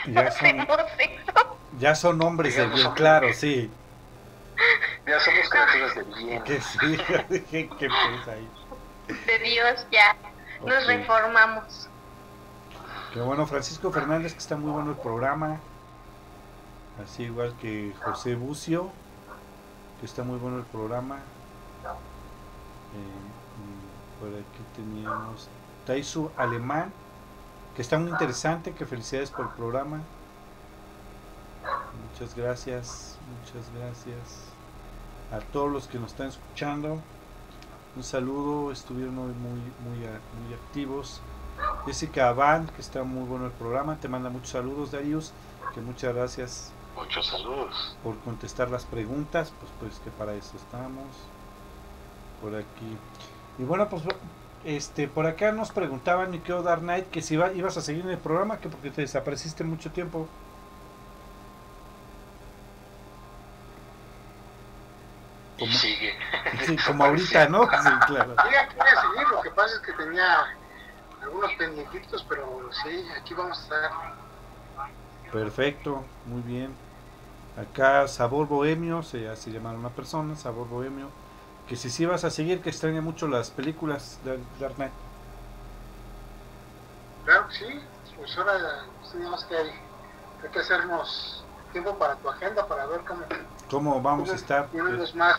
Ya son hombres de bien, claro, sí. Ya somos criaturas de bien. Que sí, ¿qué piensa ahí? De Dios ya, nos reformamos. Qué bueno, Francisco Fernández, que está muy bueno el programa. Así igual que José Bucio, que está muy bueno el programa. Por aquí teníamos Taisu Alemán, que está muy interesante, que felicidades por el programa. Muchas gracias a todos los que nos están escuchando. Un saludo, estuvieron hoy muy activos. Jessica Abán, que está muy bueno el programa, te manda muchos saludos, Darius, que muchas gracias. Muchos saludos. Por contestar las preguntas, pues que para eso estamos. Por aquí. Y bueno, pues por acá nos preguntaban, mi querido Dark Knight, que si ibas a seguir en el programa, que porque te desapareciste mucho tiempo. Como, y sigue. Sí, como ahorita, ¿no? Sí, claro. Sí, aquí voy a seguir, lo que pasa es que tenía algunos pendientitos, pero sí, aquí vamos a estar. Perfecto, muy bien. Acá Sabor Bohemio, se llama una persona, Sabor Bohemio, que si vas a seguir, que extraña mucho las películas de Dark Knight. Claro que sí, pues ahora tenemos que hay que hacernos tiempo para tu agenda para ver cómo vamos a estar. Tenemos más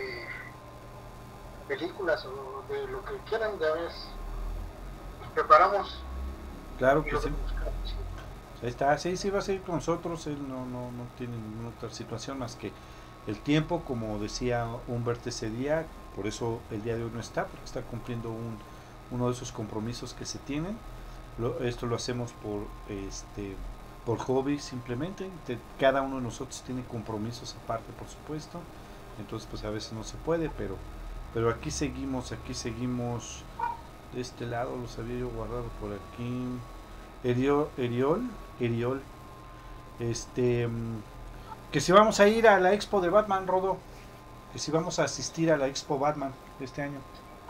películas o de lo que quieran, ya ves, nos preparamos. Claro que sí. Ahí está, sí va a seguir con nosotros, él no tiene ninguna otra situación más que el tiempo, como decía Humbert ese día, por eso el día de hoy no está, porque está cumpliendo uno de esos compromisos que se tienen. Esto lo hacemos por hobby simplemente, cada uno de nosotros tiene compromisos aparte, por supuesto, entonces pues a veces no se puede, pero aquí seguimos, de este lado, los había yo guardado por aquí. Eriol, que si vamos a ir a la expo de Batman, Rodo, que si vamos a asistir a la expo Batman de este año.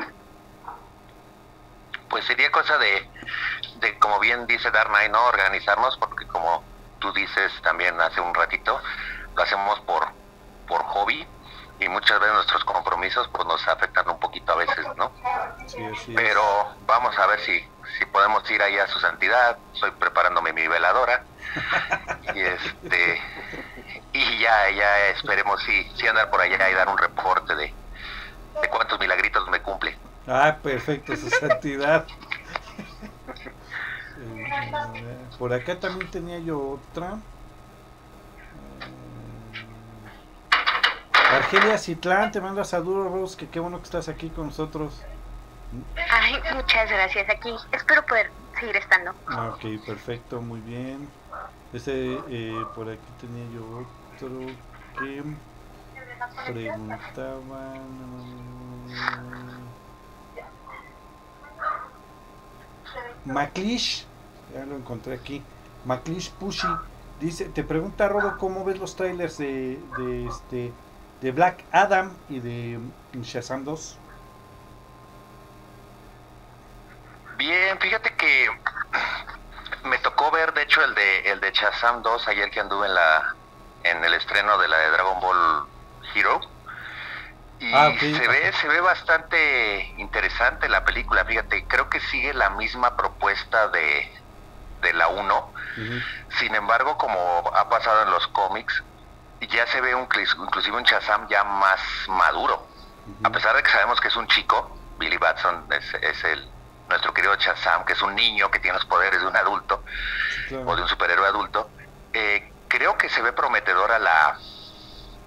Pues sería cosa de como bien dice Dark Knight, ¿no? Organizarnos, porque como tú dices también hace un ratito, lo hacemos por hobby, y muchas veces nuestros compromisos pues nos afectan un poquito a veces, ¿no? Sí, así pero es. Vamos a ver si podemos ir ahí a su santidad. Estoy preparándome mi veladora y ya esperemos si andar por allá y dar un reporte de cuántos milagritos me cumple. Perfecto, su santidad. Por acá también tenía yo otra. Argelia Citlán, te manda saludos, Rose, que qué bueno que estás aquí con nosotros. Ay, muchas gracias, aquí espero poder seguir estando. Ok, perfecto, muy bien. Por aquí tenía yo otro que preguntaba. Maclish, ya lo encontré aquí. Maclish Pushi dice, te pregunta Rodo, ¿cómo ves los trailers de Black Adam y de Shazam 2? Bien, fíjate que me tocó ver, de hecho, el de Shazam 2 ayer que anduve en el estreno de la de Dragon Ball Hero. Y okay. se ve bastante interesante la película, fíjate, creo que sigue la misma propuesta de la 1. Sin embargo, como ha pasado en los cómics, ya se ve inclusive un Shazam ya más maduro. A pesar de que sabemos que es un chico, Billy Batson es nuestro querido Shazam, que es un niño que tiene los poderes de un adulto, sí, claro, o de un superhéroe adulto, creo que se ve prometedora la película. Sin embargo, como ha pasado en los cómics, ya se ve un Shazam ya más maduro. A pesar de que sabemos que es un chico, Billy Batson es nuestro querido Shazam, que es un niño que tiene los poderes de un adulto, o de un superhéroe adulto,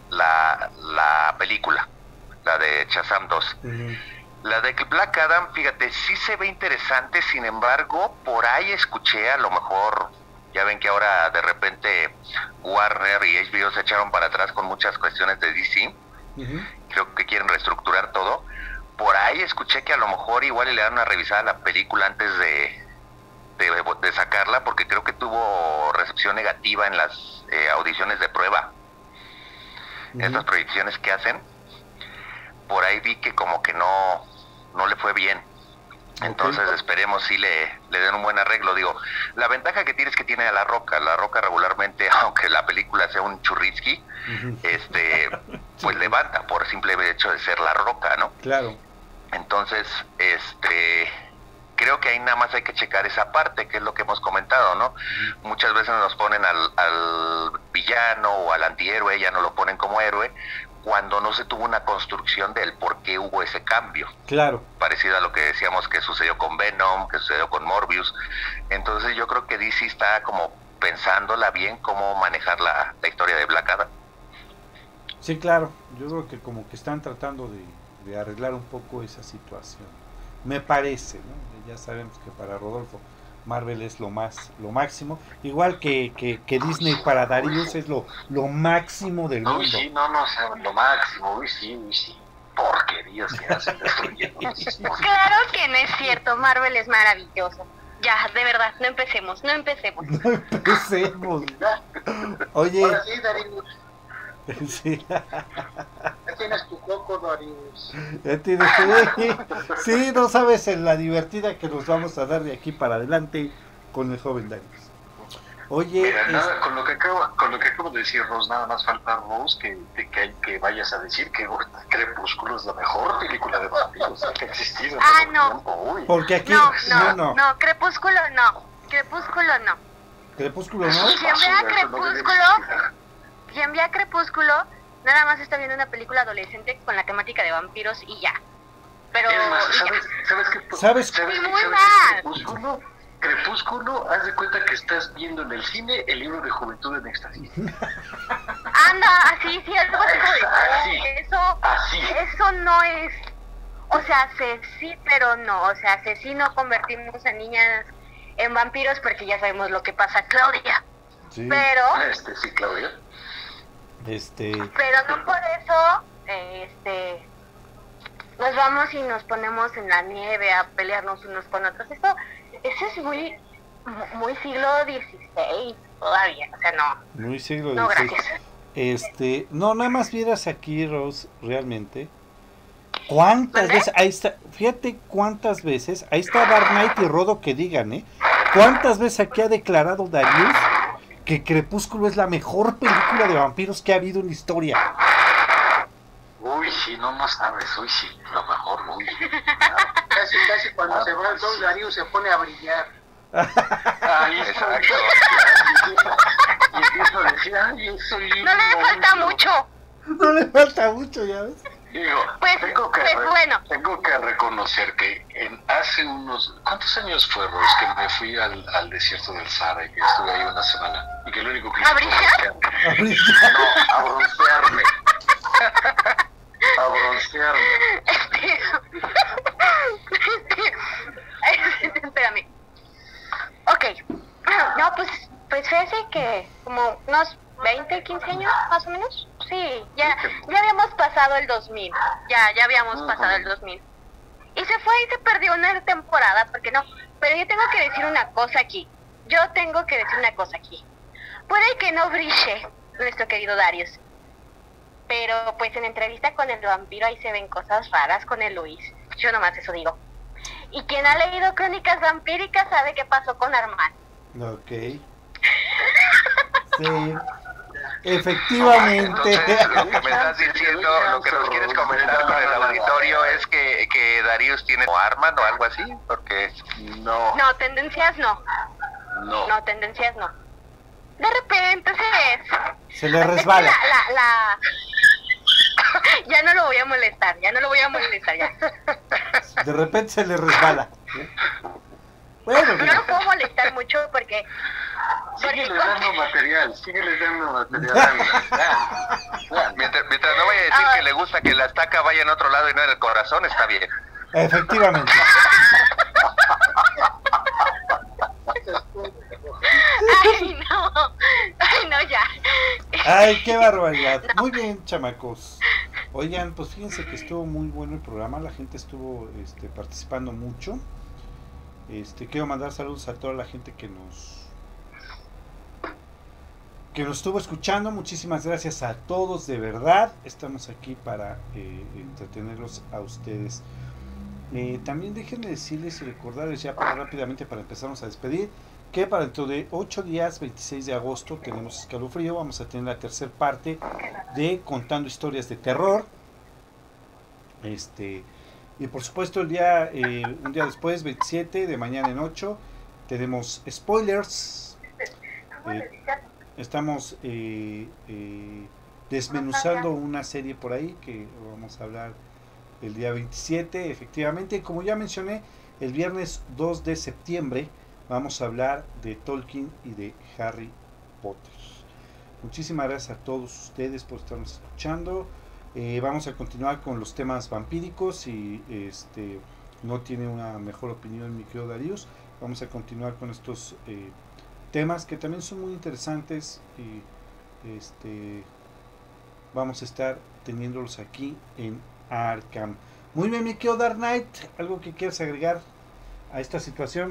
la película, la de Shazam 2. La de Black Adam, fíjate, sí se ve interesante, sin embargo, por ahí escuché, a lo mejor, ya ven que ahora de repente Warner y HBO se echaron para atrás con muchas cuestiones de DC, creo que quieren reestructurar todo. Por ahí escuché que a lo mejor igual le dan una revisada a la película antes de sacarla, porque creo que tuvo recepción negativa en las audiciones de prueba, estas proyecciones que hacen. Por ahí vi que como que no le fue bien. Entonces esperemos si le den un buen arreglo. Digo, la ventaja que tiene es que tiene a La Roca. La Roca regularmente, aunque la película sea un churrisqui, pues levanta por simple hecho de ser La Roca, ¿no? Claro. Entonces, creo que ahí nada más hay que checar esa parte, que es lo que hemos comentado, ¿no? Muchas veces nos ponen al villano o al antihéroe, ya no lo ponen como héroe, cuando no se tuvo una construcción del por qué hubo ese cambio. Claro. Parecido a lo que decíamos que sucedió con Venom, que sucedió con Morbius. Entonces yo creo que DC está como pensándola bien cómo manejar la historia de Black Adam. Sí, claro. Yo creo que como que están tratando de arreglar un poco esa situación. Me parece, ¿no? Ya sabemos que para Rodolfo Marvel es lo máximo, igual que Disney para Darius es lo máximo del mundo. Uy, sí, no, o sea, lo máximo, uy, sí. Porquerías que hacen destruyendo. Claro que no es cierto, Marvel es maravilloso. Ya, de verdad, no empecemos. No empecemos. Oye. Ahora sí, Darius. Sí. Ya tienes tu coco, Darius. Ya tienes sí, no sabes en la divertida que nos vamos a dar de aquí para adelante con el joven Darius. Oye, mira, nada, con lo que acabo de decir, Rose, nada más falta, Rose, que vayas a decir que Crepúsculo es la mejor película de vampiros que ha existido en todo el tiempo. Uy. Porque aquí no, Crepúsculo no. ¿Crepúsculo no? Quien vea Crepúsculo nada más está viendo una película adolescente con la temática de vampiros y ya. Pero ¿Sabes qué? Muy mal. Crepúsculo, haz de cuenta que estás viendo en el cine el libro de Juventud en Éxtasis. Anda, así, sí, algo así. Eso no es, o sea, sí, pero no, o sea, sí no convertimos a niñas en vampiros porque ya sabemos lo que pasa, Claudia. Sí. Pero sí, Claudia. Pero no por eso, nos vamos y nos ponemos en la nieve a pelearnos unos con otros. Eso es muy siglo XVI todavía, o sea, no. Muy siglo XVI. No, gracias. No, nada más vieras aquí, Rose, realmente. ¿Cuántas veces? Ahí está, fíjate cuántas veces, ahí está Dark Knight y Rodo que digan, ¿cuántas veces aquí ha declarado Darius que Crepúsculo es la mejor película de vampiros que ha habido en la historia? Uy, sí, no sabes, uy, sí, lo mejor, uy. Casi cuando se va el sol, Darius se pone a brillar. Ahí exacto. Y empiezo a decir, ay, yo soy no le falta mucho. No le falta mucho, ya ves. Digo, tengo que reconocer que hace ¿cuántos años fue, Rose, que me fui al desierto del Sahara y que estuve ahí una semana? Y que lo único que hice fue a broncearme. A broncearme. Espérame. Ok. No, pues fíjese que como unos 20, 15 años, más o menos. Sí, ya habíamos pasado el 2000. Ya habíamos pasado el 2000. Y se fue y se perdió una temporada, porque no. Pero yo tengo que decir una cosa aquí. Puede que no brille nuestro querido Darius, pero pues en entrevista con el vampiro ahí se ven cosas raras con el Luis. Yo nomás eso digo. Y quien ha leído Crónicas Vampíricas sabe qué pasó con Armand. Ok. Sí. Efectivamente. Entonces, lo que me estás diciendo, lo que nos quieres comentar con el auditorio es que Darius tiene Armand o algo así, porque no, tendencias no. No, tendencias no. De repente se le resbala. Ya no lo voy a molestar ya. De repente se le resbala. Bueno, no lo puedo molestar mucho porque síguele dando material. decir que le gusta que la estaca vaya en otro lado y no en el corazón, está bien. Efectivamente. Ay, no, ya. Ay, qué barbaridad. Muy bien, chamacos. Oigan, pues fíjense que estuvo muy bueno el programa, la gente estuvo participando mucho. Quiero mandar saludos a toda la gente que nos estuvo escuchando. Muchísimas gracias a todos, de verdad. Estamos aquí para entretenerlos a ustedes. También déjenme decirles y recordarles ya rápidamente para empezarnos a despedir, que para dentro de 8 días, 26 de agosto, tenemos Escalofrío. Vamos a tener la tercera parte de Contando Historias de Terror. Y por supuesto un día después, 27, de mañana en 8, tenemos spoilers. Estamos desmenuzando una serie por ahí que vamos a hablar el día 27, efectivamente. Como ya mencioné, el viernes 2 de septiembre vamos a hablar de Tolkien y de Harry Potter. Muchísimas gracias a todos ustedes por estarnos escuchando. Vamos a continuar con los temas vampíricos y no tiene una mejor opinión mi querido Darius. Vamos a continuar con estos temas que también son muy interesantes y vamos a estar teniéndolos aquí en Arkham. Muy bien, mi querido Dark Knight, ¿algo que quieras agregar a esta situación?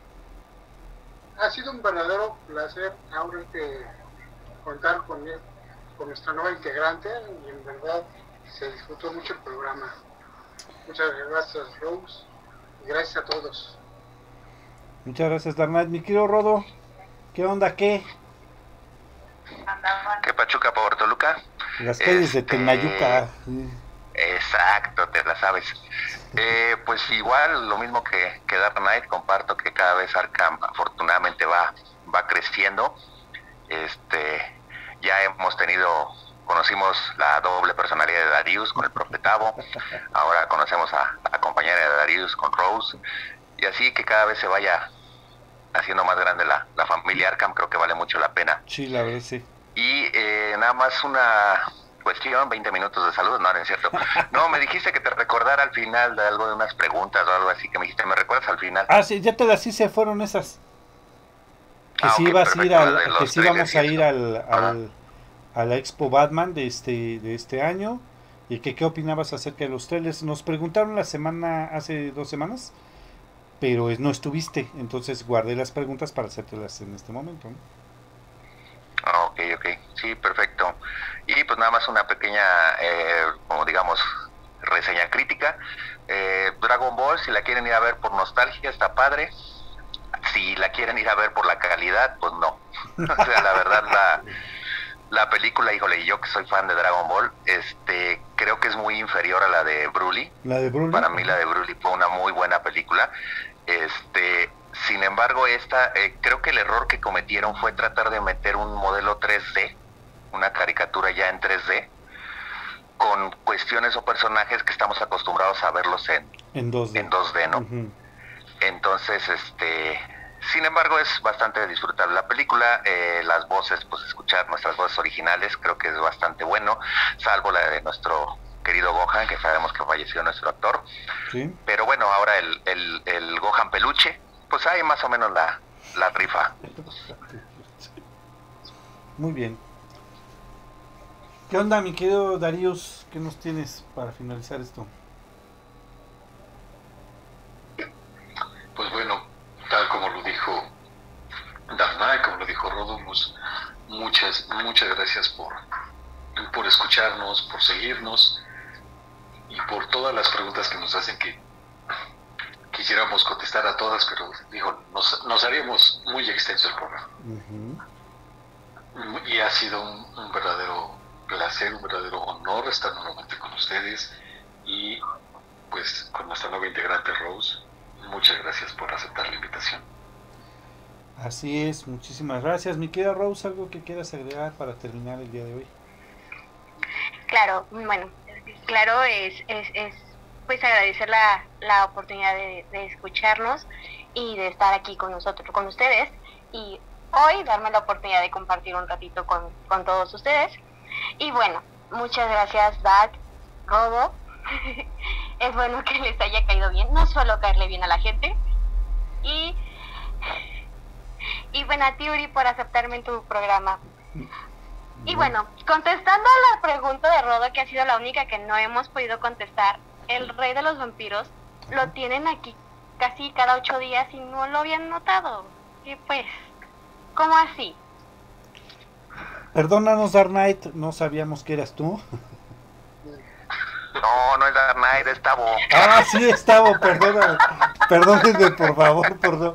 Ha sido un verdadero placer ahora que contar con nuestra nueva integrante, y en verdad se disfrutó mucho el programa. Muchas gracias, Rose, y gracias a todos. Muchas gracias, Dark Knight. Mi querido Rodo, ¿qué onda? ¿Qué Pachuca por Toluca? Las calles de Tenayuca. Exacto, te la sabes. Pues igual, lo mismo que Dark Knight, comparto que cada vez Arkham afortunadamente va creciendo. Ya conocimos la doble personalidad de Darius con el Profe Tavo, ahora conocemos a la compañera de Darius con Rose, y así que cada vez se vaya haciendo más grande la familia Arkham. Creo que vale mucho la pena. Sí, la verdad, sí. Y nada más una cuestión, 20 minutos de salud, no es cierto. No, me dijiste que te recordara al final de algo, de unas preguntas o algo así, que me dijiste, ¿me recuerdas al final? Ah, sí, ya te las hice, fueron esas. Que si ibas a ir que si íbamos a ir a la Expo Batman de este año, y que qué opinabas acerca de los trailers. Nos preguntaron hace 2 semanas, pero no estuviste, entonces guardé las preguntas para hacértelas en este momento, ¿no? Ok, sí, perfecto. Y pues nada más una pequeña, como digamos, reseña crítica. Dragon Ball, si la quieren ir a ver por nostalgia, está padre. Si la quieren ir a ver por la calidad, pues no. O sea, la verdad, la película, híjole, y yo que soy fan de Dragon Ball, creo que es muy inferior a la de Broly. ¿La de Broly? Para mí la de Broly fue una muy buena película. Sin embargo, creo que el error que cometieron fue tratar de meter un modelo 3D, una caricatura ya en 3D, con cuestiones o personajes que estamos acostumbrados a verlos en 2D, ¿no? Uh-huh. Entonces, sin embargo, es bastante disfrutable la película. Las voces, pues escuchar nuestras voces originales, creo que es bastante bueno, salvo la de nuestro querido Gohan, que sabemos que falleció nuestro actor. ¿Sí? Pero bueno, ahora el Gohan peluche, pues hay más o menos la rifa. Muy bien. ¿Qué onda, mi querido Darius? ¿Qué nos tienes para finalizar esto? Pues bueno, tal como lo dijo Dark Knight, como lo dijo Rodomus, muchas gracias por escucharnos, por seguirnos y por todas las preguntas que nos hacen, que quisiéramos contestar a todas, pero digo, nos haríamos muy extenso el programa. Uh-huh. Y ha sido un verdadero placer, un verdadero honor estar nuevamente con ustedes, y pues con nuestra nueva integrante Rose, muchas gracias por aceptar la invitación. Así es, muchísimas gracias. Mi querida Rose, ¿algo que quieras agregar para terminar el día de hoy? Claro, bueno, claro, es pues agradecer la oportunidad de escucharnos y de estar aquí con nosotros, con ustedes, y hoy darme la oportunidad de compartir un ratito con todos ustedes. Y bueno, Muchas gracias, Dark, Rodo. Es bueno que les haya caído bien, no solo caerle bien a la gente. Y bueno, a ti, Uri, por aceptarme en tu programa. Y bueno, contestando a la pregunta de Rodo, que ha sido la única que no hemos podido contestar, el rey de los vampiros lo tienen aquí casi cada 8 días y no lo habían notado. Y pues, ¿cómo así? Perdónanos, Dark Knight, no sabíamos que eras tú. No es Dark Knight, es Tavo. Ah, sí, es Tavo, perdónenme, por favor, perdón.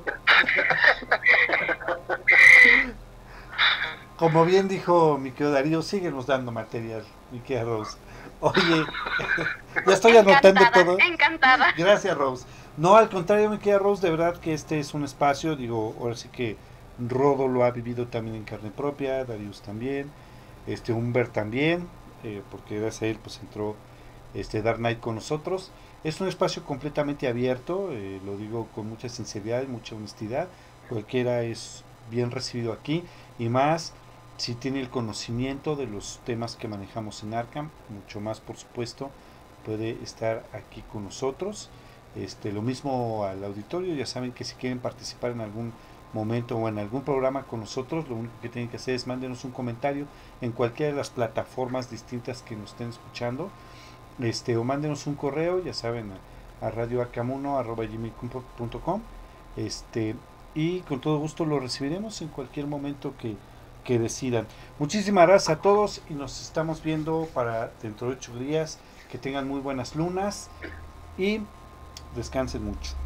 Como bien dijo mi querido Darío, síguenos dando material, mi querida Rose. Oye, ya estoy anotando todo. Encantada. Gracias, Rose. No, al contrario, mi querida Rose, de verdad que este es un espacio, digo, ahora sí que Rodo lo ha vivido también en carne propia, Darius también, Humbert también, porque gracias a él pues entró Dark Knight con nosotros. Es un espacio completamente abierto, lo digo con mucha sinceridad y mucha honestidad. Cualquiera es bien recibido aquí, y más si tiene el conocimiento de los temas que manejamos en Arkham, mucho más por supuesto, puede estar aquí con nosotros. Lo mismo al auditorio, ya saben que si quieren participar en algún momento o en algún programa con nosotros, lo único que tienen que hacer es mándenos un comentario en cualquiera de las plataformas distintas que nos estén escuchando, o mándenos un correo, ya saben, a radioarkham1@gmail.com, y con todo gusto lo recibiremos en cualquier momento que decidan. Muchísimas gracias a todos y nos estamos viendo para dentro de 8 días. Que tengan muy buenas lunas y descansen mucho.